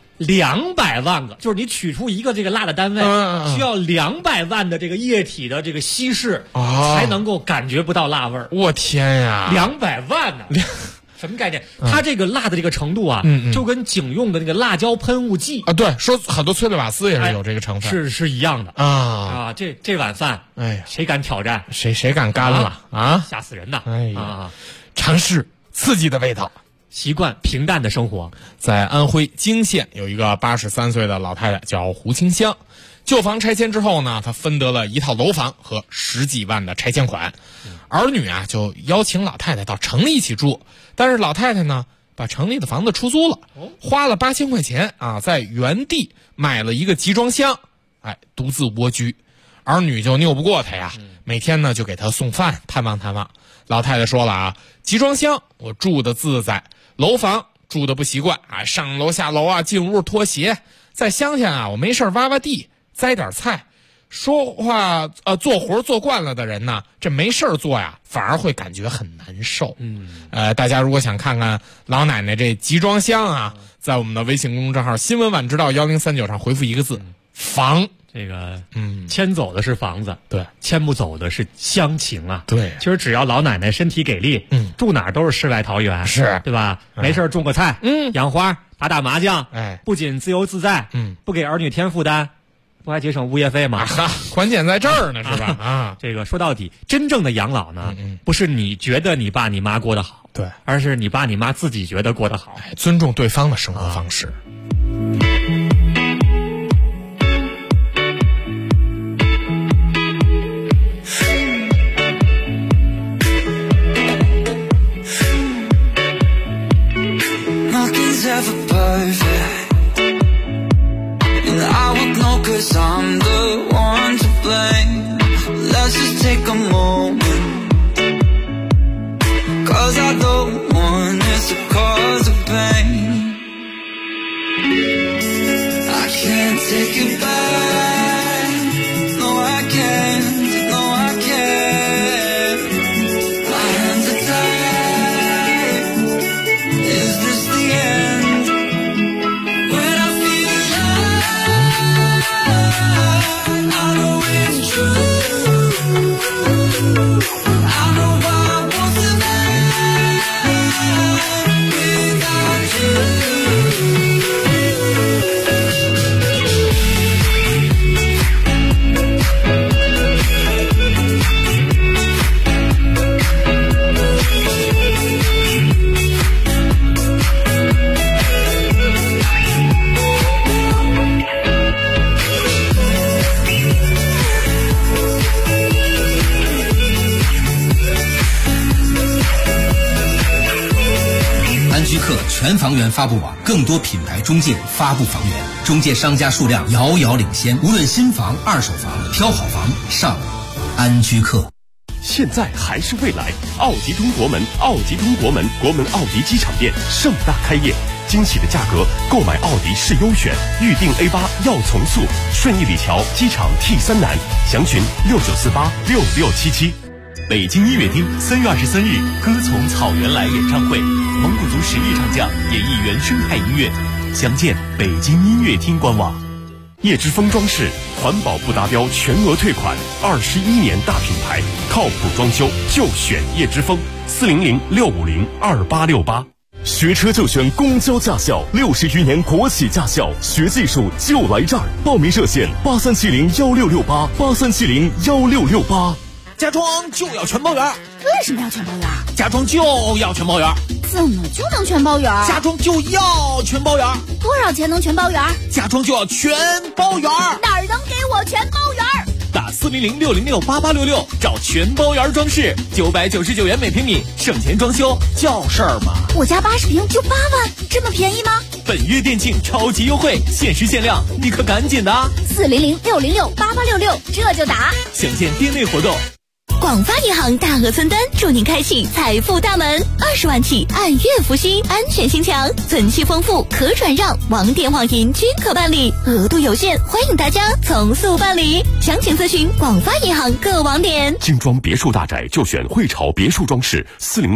[SPEAKER 7] 200万个，就是你取出一个这个辣的单位，需要200万的这个液体的这个稀释才能够感觉不到辣味儿。
[SPEAKER 3] 我天呀
[SPEAKER 7] ，200万呢！什么概念？它这个辣的这个程度就跟警用的那个辣椒喷雾剂
[SPEAKER 3] 对，说很多催泪瓦斯也是有这个成分，
[SPEAKER 7] 是一样的这碗饭，谁敢挑战？
[SPEAKER 3] 谁敢干了
[SPEAKER 7] 吓死人呐！
[SPEAKER 3] 尝试刺激的味道。
[SPEAKER 7] 习惯平淡的生活。
[SPEAKER 3] 在安徽泾县有一个83岁的老太太叫胡清香，旧房拆迁之后呢，她分得了一套楼房和10几万的拆迁款，儿女就邀请老太太到城里一起住，但是老太太呢把城里的房子出租了，花了8000块钱在原地买了一个集装箱，独自蜗居，儿女就拗不过她呀，每天呢就给她送饭探望探望。老太太说了集装箱我住的自在，楼房住的不习惯上楼下楼进屋脱鞋，在乡下我没事挖挖地栽点菜，说话做活做惯了的人呢，这没事做反而会感觉很难受。大家如果想看看老奶奶这集装箱在我们的微信公众账号新闻晚知道1039上回复1个字房。
[SPEAKER 7] 这个迁走的是房子，
[SPEAKER 3] 对，
[SPEAKER 7] 迁不走的是乡情
[SPEAKER 3] 对，
[SPEAKER 7] 其实只要老奶奶身体给力，住哪儿都是世外桃源，
[SPEAKER 3] 是
[SPEAKER 7] 对吧？没事种个菜，养花，打麻将，不仅自由自在，不给儿女添负担，不还节省物业费吗？
[SPEAKER 3] 关键在这儿呢，是吧？
[SPEAKER 7] 这个说到底，真正的养老呢，不是你觉得你爸你妈过得好，
[SPEAKER 3] 对，
[SPEAKER 7] 而是你爸你妈自己觉得过得好，
[SPEAKER 3] 尊重对方的生活方式。
[SPEAKER 12] Never perfect, and I would know 'cause I'm the one to blame. Let's just take a moment, 'cause I don't want this to cause a pain. I can't take it back, no I can't, no I can't. My hands are tied, is this the end?True.
[SPEAKER 21] 全房源发布网，更多品牌中介发布房源，中介商家数量遥遥领先。无论新房、二手房，挑好房上安居客。
[SPEAKER 1] 现在还是未来，奥迪通国门，奥迪通国门，国门奥迪机场店盛大开业，惊喜的价格，购买奥迪是优选，预定 A8要从速，顺义里桥机场 T3南，详询69486677。北京音乐厅3月23日，歌从草原来演唱会，蒙古族实力唱将演绎原生态音乐，详见北京音乐厅官网。叶之峰装饰，环保不达标全额退款，21年大品牌，靠谱装修就选叶之峰，400-650-2868。学车就选公交驾校，60余年国企驾校，学技术就来这儿。报名热线83701668，83701668。
[SPEAKER 22] 家装就要全包圆。
[SPEAKER 23] 为什么要全包圆？
[SPEAKER 22] 家装就要全包圆。
[SPEAKER 23] 怎么就能全包圆？
[SPEAKER 22] 家装就要全包圆。
[SPEAKER 23] 多少钱能全包圆？
[SPEAKER 22] 家装就要全包圆。
[SPEAKER 23] 哪儿能给我全包圆？
[SPEAKER 22] 打400-606-8866找全包圆装饰，999元每平米，省钱装修叫事儿吗？
[SPEAKER 23] 我家80平就8万，这么便宜吗？
[SPEAKER 22] 本月店庆超级优惠，限时限量，你可赶紧的
[SPEAKER 23] ！400-606-8866，这就打。
[SPEAKER 22] 详见店内活动。
[SPEAKER 4] 广发银行大额存单，祝您开启财富大门，20万起按月付息，安全性强，存期丰富，可转让，网点网银均可办理，额度有限，欢迎大家从速办理。详情咨询广发银行各网点。
[SPEAKER 1] 精装别墅大宅就选汇潮别墅装饰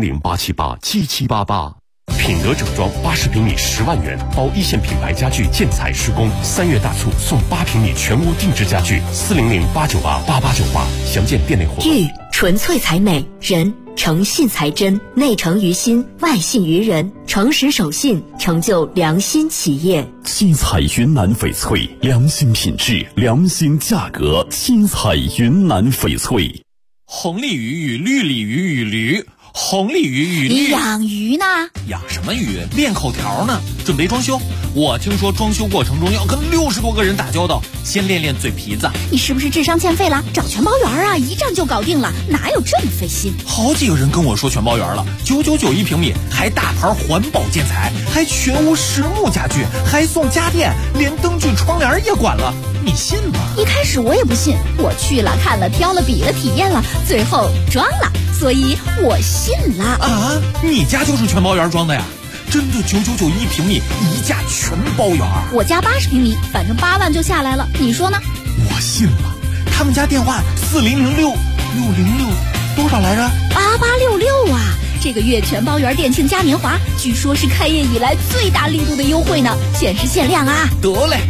[SPEAKER 1] ，400-878-7788。品德整装80平米10万元，包一线品牌家具建材施工，3月大促送8平米全屋定制家具，400-898-8898。详见店内活动。
[SPEAKER 4] 玉纯粹才美，人诚信才真，内诚于心，外信于人，诚实守信，成就良心企业。
[SPEAKER 24] 七彩云南翡翠，良心品质，良心价格。七彩云南翡翠。
[SPEAKER 22] 红鲤鱼与绿鲤鱼与驴。红鲤鱼与
[SPEAKER 23] 你养鱼呢？
[SPEAKER 22] 养什么鱼？练口条呢，准备装修。我听说装修过程中要跟60多个人打交道，先练练嘴皮子。
[SPEAKER 23] 你是不是智商欠费了？找全包圆啊，一站就搞定了，哪有这么费心？
[SPEAKER 22] 好几个人跟我说全包圆了，999一平米，还大牌环保建材，还全屋实木家具，还送家电，连灯具窗帘也管了，你信吗？
[SPEAKER 23] 一开始我也不信，我去了看了挑了比了体验了，最后装了，所以我信了。
[SPEAKER 22] 啊，你家就是全包圆装的呀？真的999一平米，一价全包圆。
[SPEAKER 23] 我家80平米，反正8万就下来了，你说呢？
[SPEAKER 22] 我信了。他们家电话400-606多少来着
[SPEAKER 23] ？8866啊！这个月全包圆店庆嘉年华，据说是开业以来最大力度的优惠呢，限时限量啊！
[SPEAKER 22] 得嘞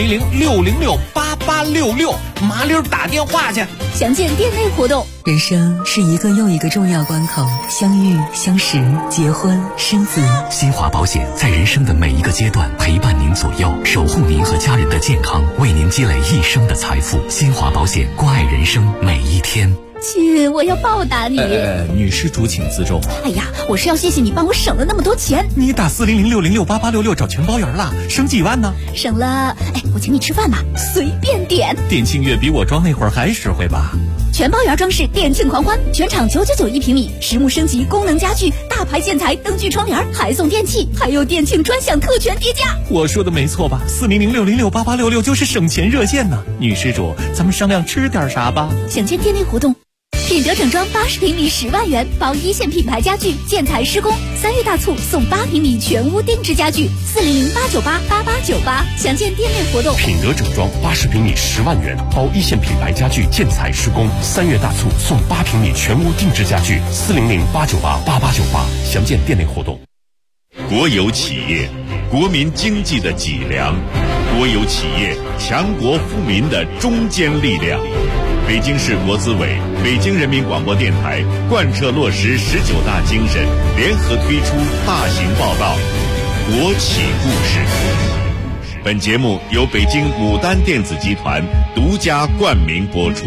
[SPEAKER 22] ，400-606-8866，麻溜打电话去。
[SPEAKER 23] 详见店内活动。
[SPEAKER 25] 人生是一个又一个重要关口，相遇、相识、结婚、生子。
[SPEAKER 26] 新华保险在人生的每一个阶段陪伴您左右，守护您和家人的健康，为您积累一生的财富。新华保险，关爱人生每一天。
[SPEAKER 23] 亲，我要报答你。
[SPEAKER 22] 女施主请自重。
[SPEAKER 23] 哎呀，我是要谢谢你帮我省了那么多钱。
[SPEAKER 22] 你打400-606-8866找全包圆了，省几万呢？
[SPEAKER 23] 省了，我请你吃饭吧，随便点。
[SPEAKER 22] 店庆月比我装那会儿还实惠吧？
[SPEAKER 23] 全包圆装饰店庆狂欢，全场999一平米，实木升级，功能家具，大牌建材，灯具窗帘，还送电器，还有店庆专享特权叠加。
[SPEAKER 22] 我说的没错吧？400-606-8866就是省钱热线呢。女施主，咱们商量吃点啥吧？
[SPEAKER 23] 详见店内活动。品德整装80平米10万元，包一线品牌家具建材施工，3月大促送8平米全屋定制家具，400-898-8898。详见店内活动。
[SPEAKER 1] 品德整装80平米10万元，包一线品牌家具建材施工，3月大促送8平米全屋定制家具，400-898-8898。详见店内活动。
[SPEAKER 27] 国有企业，国民经济的脊梁；国有企业，强国富民的中坚力量。 北京市国资委、北京人民广播电台贯彻落实19大精神，联合推出大型报道《国企故事》。本节目由北京牡丹电子集团独家冠名播出。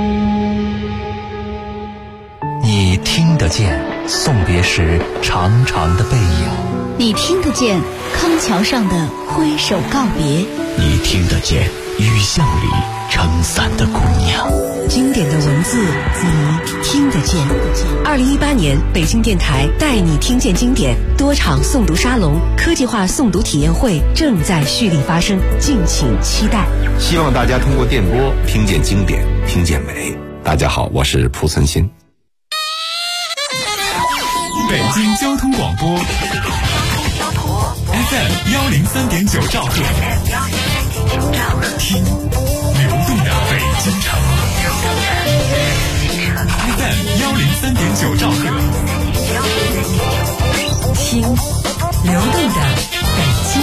[SPEAKER 2] 你听得见送别时长长的背影，
[SPEAKER 23] 你听得见康桥上的挥手告别，
[SPEAKER 20] 你听得见雨巷里撑伞的姑娘。
[SPEAKER 25] 经典的文字你听得见。2018年北京电台带你听见经典多场诵读沙龙、科技化诵读体验会正在蓄力发生，敬请期待。
[SPEAKER 5] 希望大家通过电波听见经典，听见美。大家好，我是蒲存昕。
[SPEAKER 6] 北京交通广播 FM 103.9兆赫，听流动的北京城。FM 103.9兆赫，
[SPEAKER 25] 听流动的北京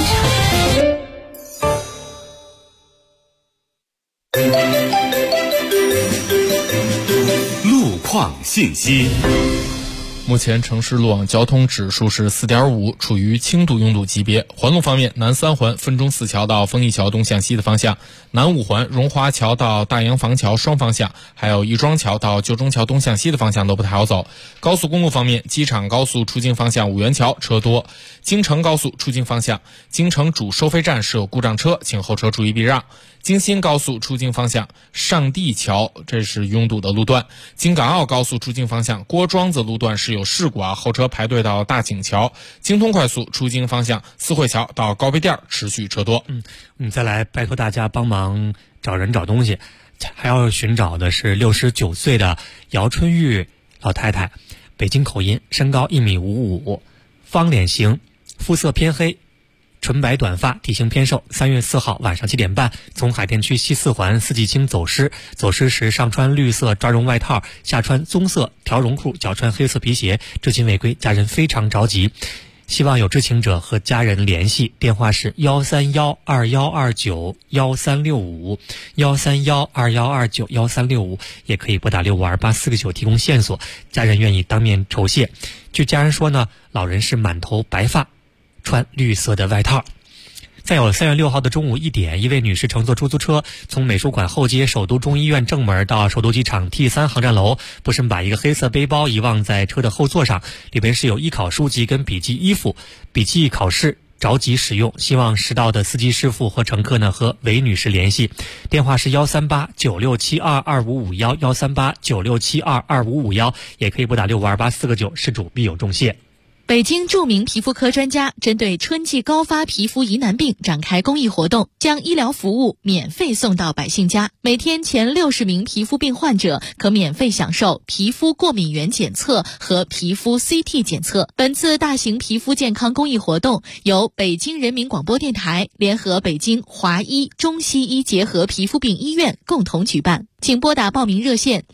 [SPEAKER 1] 城。路况信息。
[SPEAKER 3] 目前城市路网交通指数是 4.5， 处于轻度拥堵级别。环路方面，南三环分钟寺桥到丰益桥东向西的方向，南五环荣华桥到大洋房桥双方向，还有亦庄桥到旧中桥东向西的方向都不太好走。高速公路方面，机场高速出京方向五元桥车多，京承高速出京方向京承主收费站是有故障车，请后车注意避让。京新高速出京方向上地桥，这是拥堵的路段。京港澳高速出京方向郭庄子路段是有事故后车排队到大井桥。京通快速出京方向四惠桥到高碑店持续车多。
[SPEAKER 7] 我们再来拜托大家帮忙找人找东西，还要寻找的是69岁的姚春玉老太太，北京口音，身高1.55米，方脸型，肤色偏黑，纯白短发，体型偏瘦。3月4号晚上7点半，从海淀区西四环四季青走失时上穿绿色抓绒外套，下穿棕色条绒裤，脚穿黑色皮鞋，至今未归，家人非常着急，希望有知情者和家人联系，电话是13121291365 13121291365，也可以拨打6528499提供线索，家人愿意当面酬谢。据家人说呢，老人是满头白发，穿绿色的外套。再有3月6号的中午1点，一位女士乘坐出租车从美术馆后街首都中医院正门到首都机场 T3 航站楼，不慎把一个黑色背包遗忘在车的后座上，里边是有艺考书籍跟笔记衣服，笔记考试着急使用，希望识到的司机师傅和乘客呢和韦女士联系，电话是13896722551 13896722551，也可以拨打6528499，失主必有重谢。
[SPEAKER 4] 北京著名皮肤科专家针对春季高发皮肤疑难病展开公益活动，将医疗服务免费送到百姓家。每天前60名皮肤病患者可免费享受皮肤过敏原检测和皮肤 CT 检测。本次大型皮肤健康公益活动由北京人民广播电台联合北京华医中西医结合皮肤病医院共同举办。请拨打报名热线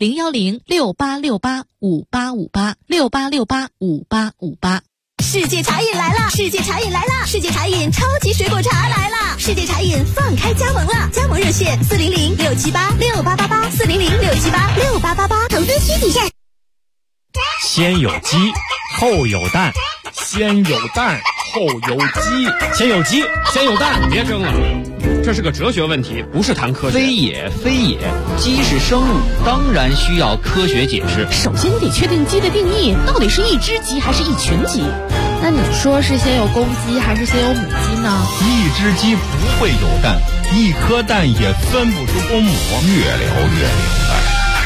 [SPEAKER 4] 01068685858 68685858。
[SPEAKER 23] 世界茶饮来了！世界茶饮来了！世界茶饮超级水果茶来了！世界茶饮放开加盟了！加盟热线400-678-6888 400-678-6888，投资需谨慎。
[SPEAKER 7] 先有鸡，后有蛋。
[SPEAKER 3] 先有蛋，后有鸡。
[SPEAKER 8] 先有鸡，先有蛋，别争了。这是个哲学问题，不是谈科学。
[SPEAKER 10] 非也，非也，鸡是生物，当然需要科学解释。
[SPEAKER 23] 首先你得确定鸡的定义，到底是一只鸡还是一群鸡？
[SPEAKER 11] 那你说是先有公鸡还是先有母鸡呢？
[SPEAKER 8] 一只鸡不会有蛋，一颗蛋也分不出公母。
[SPEAKER 20] 越聊越明白。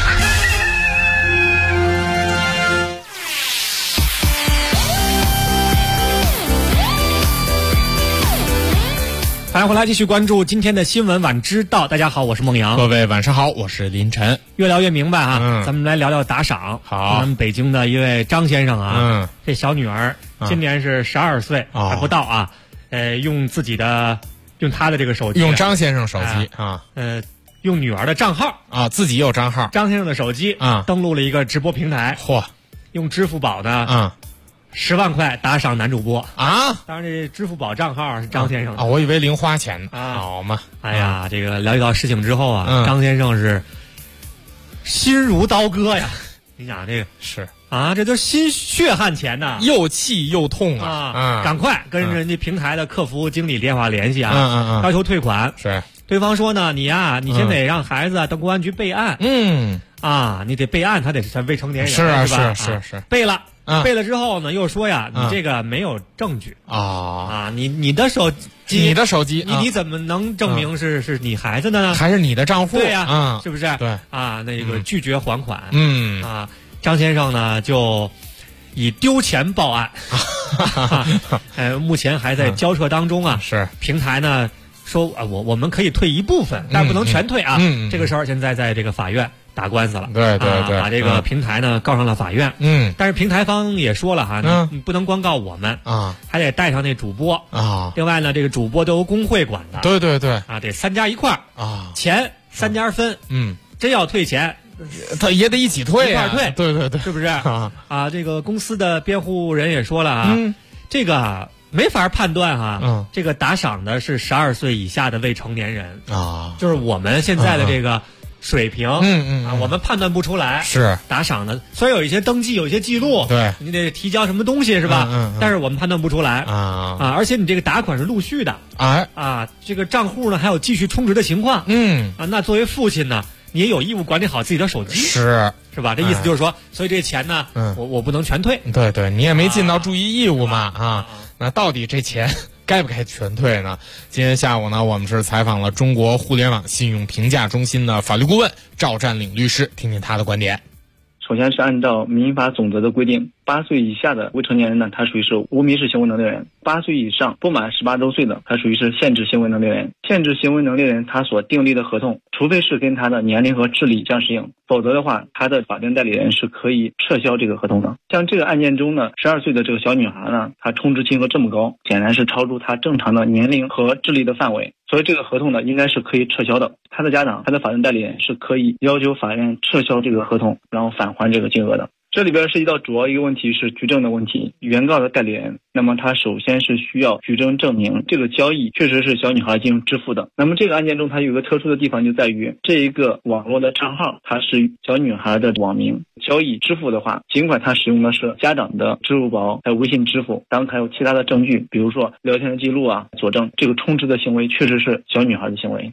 [SPEAKER 7] 欢迎回来，继续关注今天的新闻晚知道。大家好，我是孟阳。
[SPEAKER 3] 各位晚上好，我是林晨。
[SPEAKER 7] 越聊越明白啊，咱们来聊聊打赏。
[SPEAKER 3] 好，
[SPEAKER 7] 咱们北京的一位张先生啊，这小女儿今年是12岁，还不到啊。用他的这个手机，
[SPEAKER 3] 用张先生手机
[SPEAKER 7] 用女儿的账号
[SPEAKER 3] 啊，自己有账号，
[SPEAKER 7] 张先生的手机登录了一个直播平台，用支付宝的10万块打赏男主播啊！当然，这支付宝账号是张先生的
[SPEAKER 3] 我以为零花钱呢。好嘛，
[SPEAKER 7] 哎呀，这个了解到事情之后张先生是心如刀割呀！你想这个
[SPEAKER 3] 是
[SPEAKER 7] 啊，这都心血汗钱呐，
[SPEAKER 3] 又气又痛
[SPEAKER 7] 啊！赶快跟人家平台的客服经理电话联系啊，要求退款。
[SPEAKER 3] 是，
[SPEAKER 7] 对方说呢，你先得让孩子到公安局备案。你得备案，他得是未成年人，
[SPEAKER 3] 是吧？
[SPEAKER 7] 是备了。备了之后呢，又说呀，你这个没有证据你的手机，你怎么能证明是你孩子的呢？
[SPEAKER 3] 还是你的账户？
[SPEAKER 7] 对呀，是不是？
[SPEAKER 3] 对
[SPEAKER 7] 那个拒绝还款。张先生呢就以丢钱报案，目前还在交涉当中啊。
[SPEAKER 3] 是
[SPEAKER 7] 平台呢说我们可以退一部分，但不能全退啊。这个时候现在在这个法院打官司了，
[SPEAKER 3] 对，
[SPEAKER 7] 把这个平台呢告上了法院。但是平台方也说了哈，你不能光告我们还得带上那主播另外呢，这个主播都由工会管的。
[SPEAKER 3] 对
[SPEAKER 7] 得3家一块儿钱3家分。真要退钱，
[SPEAKER 3] 他也得一起退
[SPEAKER 7] 一块退。
[SPEAKER 3] 对，
[SPEAKER 7] 是不是这个公司的辩护人也说了这个没法判断这个打赏的是12岁以下的未成年人就是我们现在的这个水平我们判断不出来
[SPEAKER 3] 是
[SPEAKER 7] 打赏的，虽然有一些登记，有一些记录，
[SPEAKER 3] 对，
[SPEAKER 7] 你得提交什么东西是吧？但是我们判断不出来而且你这个打款是陆续的这个账户呢还有继续充值的情况那作为父亲呢，你也有义务管理好自己的手机，是吧？这意思就是说，所以这钱呢，我不能全退。
[SPEAKER 3] 对，你也没尽到注意义务嘛那到底这钱该不该全退呢？今天下午呢，我们是采访了中国互联网信用评价中心的法律顾问赵占领律师，听听他的观点。
[SPEAKER 13] 首先是按照民法总则的规定，8岁以下的未成年人呢，他属于是无民事行为能力人；8岁以上不满18周岁的，他属于是限制行为能力人。限制行为能力人他所订立的合同，除非是跟他的年龄和智力相适应，否则的话，他的法定代理人是可以撤销这个合同的。像这个案件中呢，12岁的这个小女孩呢，她充值金额这么高，显然是超出她正常的年龄和智力的范围，所以这个合同呢，应该是可以撤销的。她的家长，她的法定代理人是可以要求法院撤销这个合同，然后返还这个金额的。这里边涉及到主要一个问题是举证的问题。原告的代理人，那么他首先是需要举证证明这个交易确实是小女孩进行支付的。那么这个案件中，它有一个特殊的地方就在于，这一个网络的账号它是小女孩的网名，交易支付的话，尽管他使用的是家长的支付宝还有微信支付，当然还有其他的证据，比如说聊天的记录佐证这个充值的行为确实是小女孩的行为。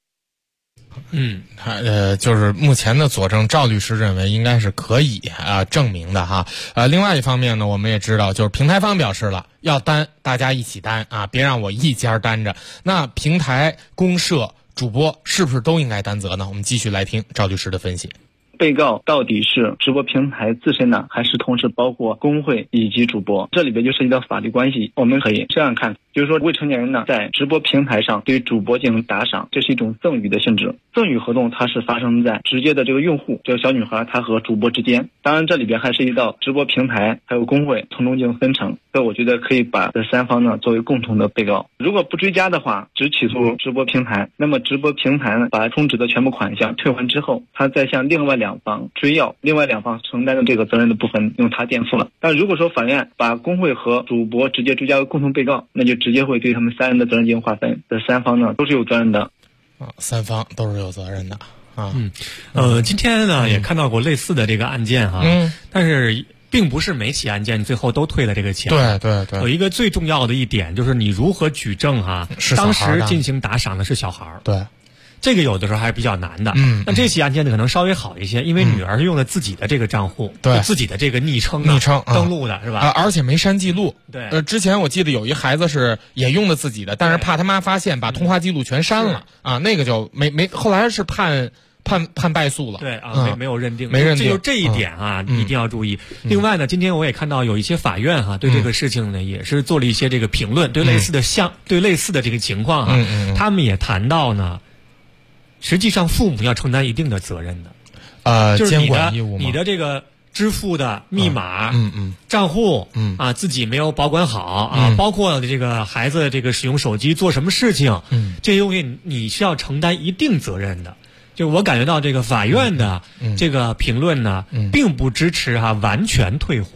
[SPEAKER 3] 就是目前的佐证，赵律师认为应该是可以证明的哈。另外一方面呢，我们也知道，就是平台方表示了要担，大家一起担别让我一家担着。那平台、公社、主播是不是都应该担责呢？我们继续来听赵律师的分析。
[SPEAKER 13] 被告到底是直播平台自身呢，还是同时包括工会以及主播？这里边就涉及到法律关系。我们可以这样看，就是说未成年人呢，在直播平台上对主播进行打赏，这是一种赠与的性质。赠与合同它是发生在直接的这个用户，这个小女孩她和主播之间。当然这里边还涉及到直播平台还有工会从中进行分成，所以我觉得可以把这3方呢作为共同的被告。如果不追加的话，只起诉直播平台，那么直播平台呢把充值的全部款项退还之后，他再向另外2方追要另外2方承担的这个责任的部分用他垫付了。但如果说法院把工会和主播直接追加为共同被告，那就直接会对他们3人的责任进行划分，这3方呢都是有责任的。
[SPEAKER 3] 3方都是有责任的
[SPEAKER 7] 今天呢也看到过类似的这个案件但是并不是每起案件最后都退了这个钱。
[SPEAKER 3] 对，
[SPEAKER 7] 有一个最重要的一点就是你如何举证当时进行打赏的是小孩儿。
[SPEAKER 3] 对。
[SPEAKER 7] 这个有的时候还是比较难的。那这起案件呢可能稍微好一些，因为女儿是用了自己的这个账户，
[SPEAKER 3] 对，
[SPEAKER 7] 自己的这个昵称登录的是吧？
[SPEAKER 3] 而且没删记录。
[SPEAKER 7] 对。
[SPEAKER 3] 之前我记得有一孩子是也用的自己的，但是怕他妈发现，把通话记录全删了那个就没后来是判败诉了。
[SPEAKER 7] 对没有认定，
[SPEAKER 3] 没认定。
[SPEAKER 7] 就这一点一定要注意。另外呢，今天我也看到有一些法院对这个事情呢也是做了一些这个评论，对类似的这个情况他们也谈到呢。实际上，父母要承担一定的责任的，就是
[SPEAKER 3] 监管义务
[SPEAKER 7] 你的这个支付的密码、账户自己没有保管好包括这个孩子这个使用手机做什么事情，这些东西你是要承担一定责任的。就我感觉到这个法院的这个评论呢，并不支持完全退还。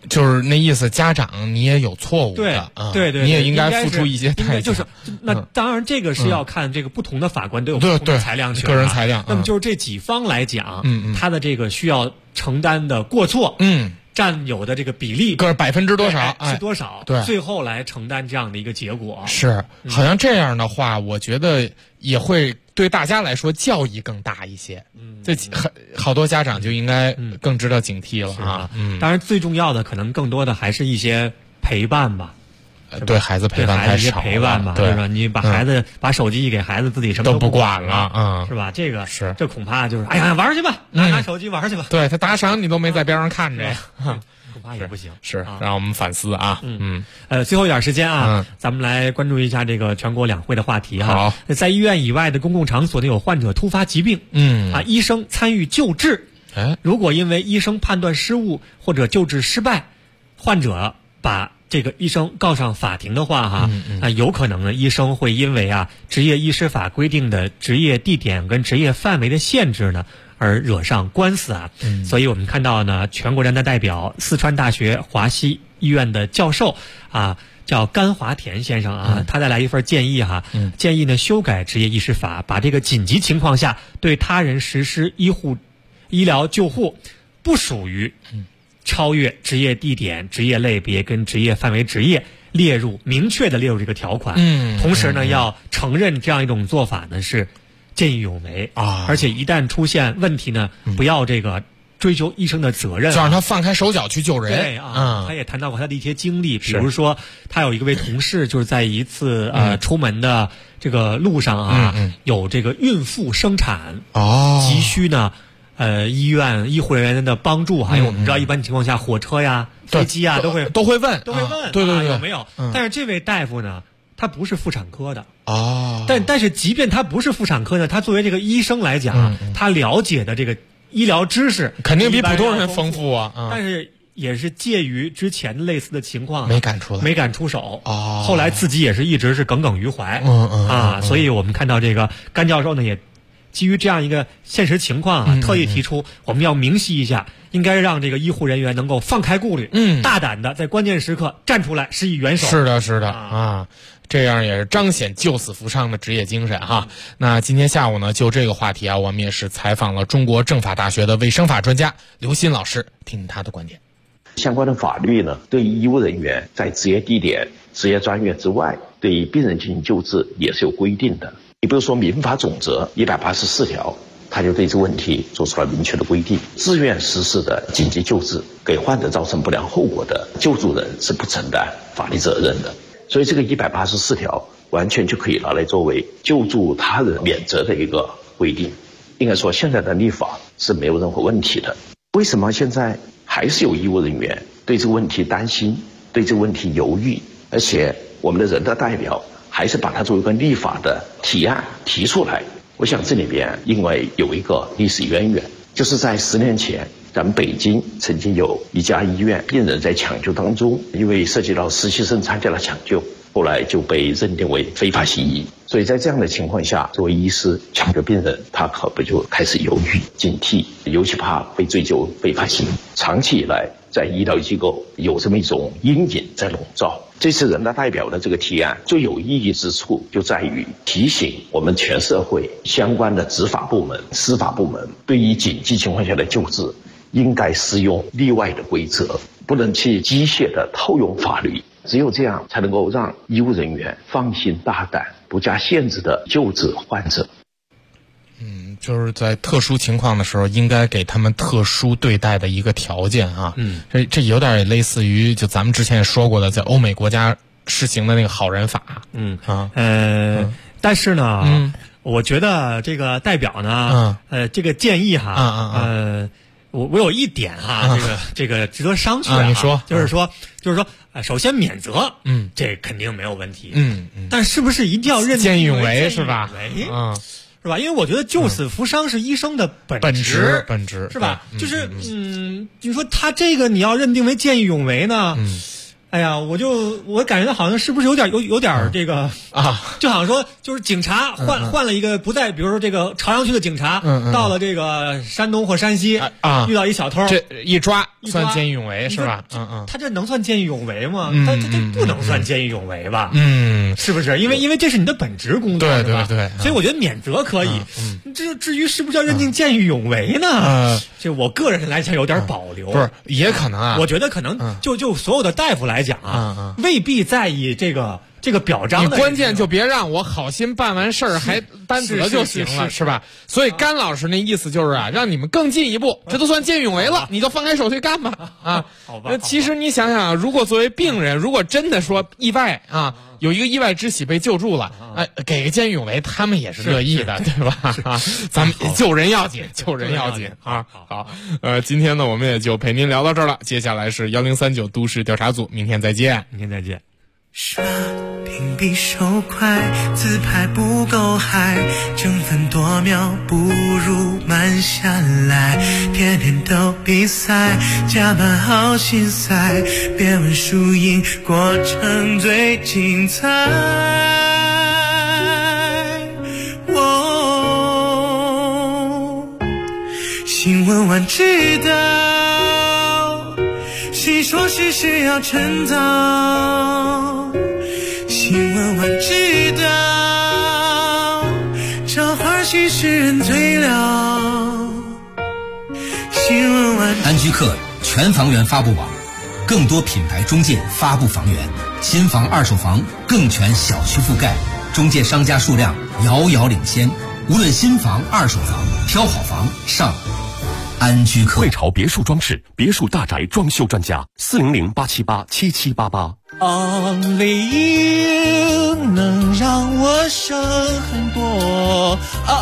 [SPEAKER 3] 就是那意思，家长你也有错误的，
[SPEAKER 7] 对，
[SPEAKER 3] 你也应该付出一些代价。
[SPEAKER 7] 就是那当然这个是要看这个不同的法官都有不同的裁量权，
[SPEAKER 3] 个人裁量。
[SPEAKER 7] 那么就是这几方来讲，他的这个需要承担的过错，占有的这个比例，
[SPEAKER 3] 个%多少
[SPEAKER 7] 是多少？
[SPEAKER 3] 对，
[SPEAKER 7] 最后来承担这样的一个结果。
[SPEAKER 3] 是，好像这样的话，我觉得也会对大家来说教益更大一些。这好多家长就应该更知道警惕了啊。
[SPEAKER 7] 当然，最重要的可能更多的还是一些陪伴吧。
[SPEAKER 3] 对孩子陪伴太少了，
[SPEAKER 7] 陪伴吧，是吧？你把孩子把手机一给孩子，自己什么
[SPEAKER 3] 都不管
[SPEAKER 7] 了，是吧？这个这恐怕就是，哎呀，玩去吧，拿手机玩去吧。
[SPEAKER 3] 对他打赏你都没在边上看着呀，
[SPEAKER 7] 恐怕也不行。
[SPEAKER 3] 是，让我们反思啊。
[SPEAKER 7] 最后一点时间啊，咱们来关注一下这个全国两会的话题哈。
[SPEAKER 3] 好，
[SPEAKER 7] 在医院以外的公共场所呢，有患者突发疾病，医生参与救治。如果因为医生判断失误或者救治失败，患者把这个医生告上法庭的话，有可能呢，医生会因为职业医师法规定的职业地点跟职业范围的限制呢，而惹上官司所以我们看到呢，全国人大代表、四川大学华西医院的教授叫甘华田先生他带来一份建议建议呢修改职业医师法，把这个紧急情况下对他人实施医疗救护不属于超越职业地点、职业类别跟职业范围职业明确的列入这个条款。同时呢，要承认这样一种做法呢是见义勇为而且一旦出现问题呢，不要这个追究医生的责任，
[SPEAKER 3] 就让他放开手脚去救人。
[SPEAKER 7] 对他也谈到过他的一些经历，比如说他有一位同事就是在一次出门的这个路上有这个孕妇生产急需呢。医院医护人员的帮助，还有我们知道一般情况下火车呀、飞机呀都会问，
[SPEAKER 3] 对
[SPEAKER 7] 有没有？但是这位大夫呢，他不是妇产科的但是即便他不是妇产科呢，他作为这个医生来讲，他了解的这个医疗知识
[SPEAKER 3] 肯定比普通人丰富
[SPEAKER 7] 但是也是介于之前类似的情况
[SPEAKER 3] 没敢
[SPEAKER 7] 出手后来自己也是一直是耿耿于怀所以我们看到这个甘教授呢也。基于这样一个现实情况特意提出我们要明晰一下，应该让这个医护人员能够放开顾虑，大胆的在关键时刻站出来施以援手。
[SPEAKER 3] 是的这样也是彰显救死扶伤的职业精神那今天下午呢，就这个话题我们也是采访了中国政法大学的卫生法专家刘鑫老师，听他的观点。
[SPEAKER 9] 相关的法律呢，对于医务人员在职业地点、职业专业之外，对于病人进行救治也是有规定的。你比如说民法总则184条，它就对这个问题做出了明确的规定，自愿实施的紧急救治给患者造成不良后果的救助人是不承担法律责任的。所以这个184条完全就可以拿来作为救助他人免责的一个规定。应该说现在的立法是没有任何问题的。为什么现在还是有医务人员对这个问题担心，对这个问题犹豫，而且我们的人大代表还是把它作为一个立法的提案提出来？我想这里边因为有一个历史渊源，就是在10年前，咱们北京曾经有一家医院病人在抢救当中，因为涉及到实习生参加了抢救，后来就被认定为非法行医。所以在这样的情况下，作为医师抢救病人，他可不就开始犹豫警惕，尤其怕被追究非法行医。长期以来在医疗机构有这么一种阴影在笼罩。这次人大代表的这个提案最有意义之处就在于提醒我们全社会相关的执法部门、司法部门，对于紧急情况下的救治应该适用例外的规则，不能去机械的套用法律。只有这样才能够让医务人员放心大胆、不加限制的救治患者。
[SPEAKER 3] 就是在特殊情况的时候，应该给他们特殊对待的一个条件这有点类似于就咱们之前也说过的，在欧美国家实行的那个好人法。
[SPEAKER 7] 但是呢，我觉得这个代表呢，这个建议我有一点这个值得商榷
[SPEAKER 3] 你说，
[SPEAKER 7] 就是说，首先免责，这肯定没有问题，但是不是一定要认
[SPEAKER 3] 见义勇为是吧？
[SPEAKER 7] 是吧？因为我觉得救死扶伤是医生的本质
[SPEAKER 3] 是
[SPEAKER 7] 吧？就是你说他这个你要认定为见义勇为呢， 哎呀，我感觉到好像是不是有点这个啊，就好像说就是警察换了一个不在，比如说这个朝阳区的警察，到了这个山东或山西啊，遇到一小偷，
[SPEAKER 3] 这一抓算见义勇为是吧？
[SPEAKER 7] 他这能算见义勇为吗？他这不能算见义勇为吧？是不是？因为这是你的本职工作，
[SPEAKER 3] 对，
[SPEAKER 7] 所以我觉得免责可以。这至于是不是要认定见义勇为呢？这我个人来讲有点保留。
[SPEAKER 3] 不是，也可能啊。
[SPEAKER 7] 我觉得可能就所有的大夫来讲啊，未必在意这个表彰的。
[SPEAKER 3] 你关键就别让我好心办完事儿还担责就行了，是吧？所以甘老师那意思就是啊，让你们更进一步，这都算见义勇为了，你就放开手去干吧啊！
[SPEAKER 7] 好吧。
[SPEAKER 3] 其实你想想，如果作为病人，如果真的说意外啊，有一个意外之喜被救助了，给个见义勇为，他们也是乐意的，对吧？咱们救人要紧，救人要紧啊！好，今天呢，我们也就陪您聊到这儿了。接下来是1039都市调查组，明天再见。
[SPEAKER 12] 刷屏比手快，自拍不够嗨，争分夺秒不如慢下来，天天都比赛，加班好心塞，别问输赢，过程最精彩。新闻晚知道，谁说事实要趁早，新闻晚知道，找好戏使人醉了。新闻晚
[SPEAKER 21] 安居客全房源发布网，更多品牌中介发布房源，新房二手房更全小区覆盖，中介商家数量遥遥领先。无论新房二手房，挑好房上安居客。
[SPEAKER 1] 汇潮别墅装饰，别墅大宅装修专家，400-878-7788。
[SPEAKER 12] Only you 能让我省很多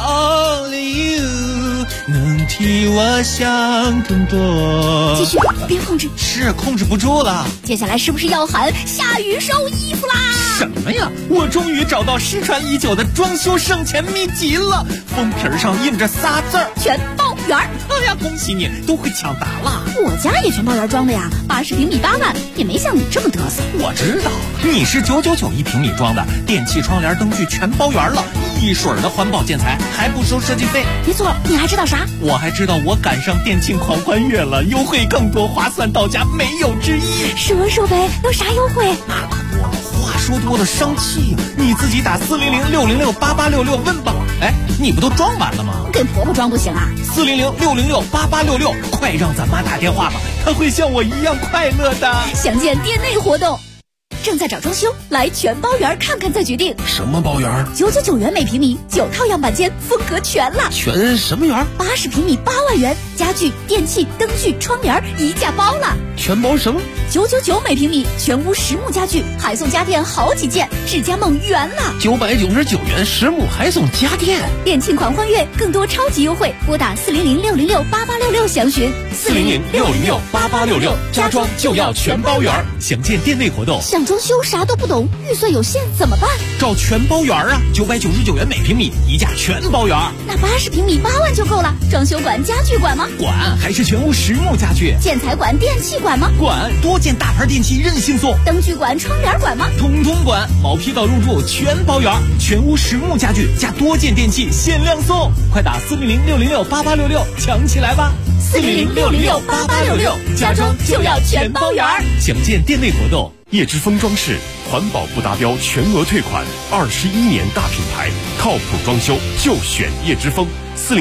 [SPEAKER 12] ，Only you 能替我想更多。
[SPEAKER 23] 继续，别控制，
[SPEAKER 22] 是控制不住了。
[SPEAKER 23] 接下来是不是要喊下雨收衣服啦？
[SPEAKER 22] 什么呀？我终于找到失传已久的装修省钱秘籍了，封皮上印着仨字儿：
[SPEAKER 23] 全包圆。
[SPEAKER 22] 哎呀，恭喜你，都会抢答了。
[SPEAKER 23] 我家也全包圆装的呀，80平米8万，也没像你这么嘚瑟。
[SPEAKER 22] 我知道，你是999一平米装的，电器、窗帘、灯具全包圆了，一水的环保建材，还不收设计费。
[SPEAKER 23] 没错，你还知道啥？
[SPEAKER 22] 我还知道我赶上电竞狂欢月了，优惠更多，划算到家，没有之一。
[SPEAKER 23] 说呗，有啥优惠？
[SPEAKER 22] 话说多了生气，你自己打400-606-8866问吧。哎，你不都装完了吗？
[SPEAKER 23] 跟婆婆装不行啊
[SPEAKER 22] ！400-606-8866，快让咱妈打电话吧，她会像我一样快乐的。
[SPEAKER 23] 详见店内活动。正在找装修，来全包圆看看再决定。
[SPEAKER 12] 什么包圆
[SPEAKER 23] ？999元每平米，9套样板间，风格全了。
[SPEAKER 12] 全什么圆
[SPEAKER 23] ？80平米8万元，家具、电器、灯具、窗帘一价包了。
[SPEAKER 12] 全包什么
[SPEAKER 23] ？999每平米，全屋实木家具，还送家电好几件，智家梦圆了。
[SPEAKER 12] 999元实木还送家电。
[SPEAKER 23] 店庆狂欢月，更多超级优惠，拨打400-606-8866详询。
[SPEAKER 22] 400-606-8866，家装就要全包圆。详见店内活动。
[SPEAKER 23] 想装修啥都不懂，预算有限怎么办？
[SPEAKER 22] 找全包圆啊！999元每平米，一价全包圆。
[SPEAKER 23] 那80平米8万就够了。装修管、家具管吗？
[SPEAKER 22] 管，还是全屋实木家具。
[SPEAKER 23] 建材管、电器管吗？
[SPEAKER 22] 管，多件大牌电器任性送。
[SPEAKER 23] 灯具管、窗帘管吗？
[SPEAKER 22] 统统管，毛坯到入住全包圆。全屋实木家具加多件电器限量送，快打400-606-8866抢起来吧
[SPEAKER 23] ！400-606-8866，家装就要全包圆。
[SPEAKER 22] 详见店内活动。
[SPEAKER 1] 叶之峰装饰，环保不达标全额退款，21年大品牌，靠谱装修就选叶之峰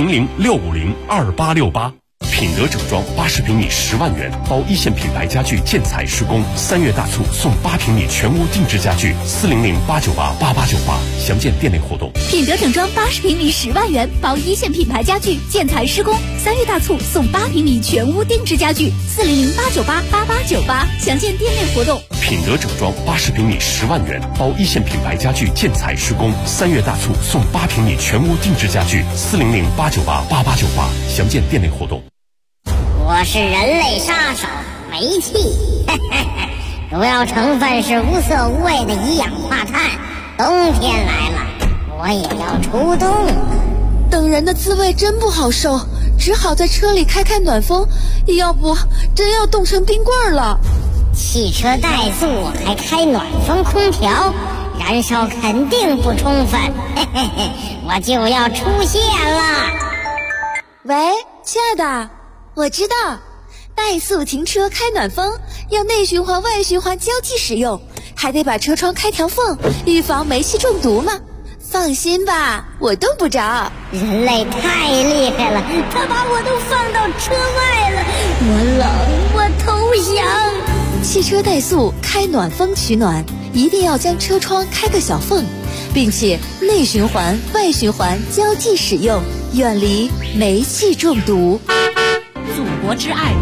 [SPEAKER 1] ，400-650-2868。品德整装80平米10万元，包一线品牌家具建材施工，3月大促送8平米全屋定制家具，400-898-8898，详见店内活动。
[SPEAKER 23] 品德整装80平米10万元，包一线品牌家具建材施工，3月大促送8平米全屋定制家具，400-898-8898，详见店内活动。
[SPEAKER 1] 品德整装80平米10万元，包一线品牌家具建材施工，3月大促送8平米全屋定制家具，400-898-8898，详见店内活动。
[SPEAKER 14] 我是人类杀手煤气，主要成分是无色无味的一氧化碳。冬天来了，我也要出动了。
[SPEAKER 11] 等人的滋味真不好受，只好在车里开暖风，要不真要冻成冰棍了。
[SPEAKER 14] 汽车怠速还开暖风空调，燃烧肯定不充分，嘿嘿嘿，我就要出现了。
[SPEAKER 15] 喂，亲爱的，我知道，怠速停车开暖风，要内循环外循环交替使用，还得把车窗开条缝，预防煤气中毒嘛。放心吧，我动不着。
[SPEAKER 14] 人类太厉害了，他把我都放到车外了，我冷，我投降。
[SPEAKER 15] 汽车怠速开暖风取暖，一定要将车窗开个小缝，并且内循环外循环交替使用，远离煤气中毒。
[SPEAKER 16] 祖国之爱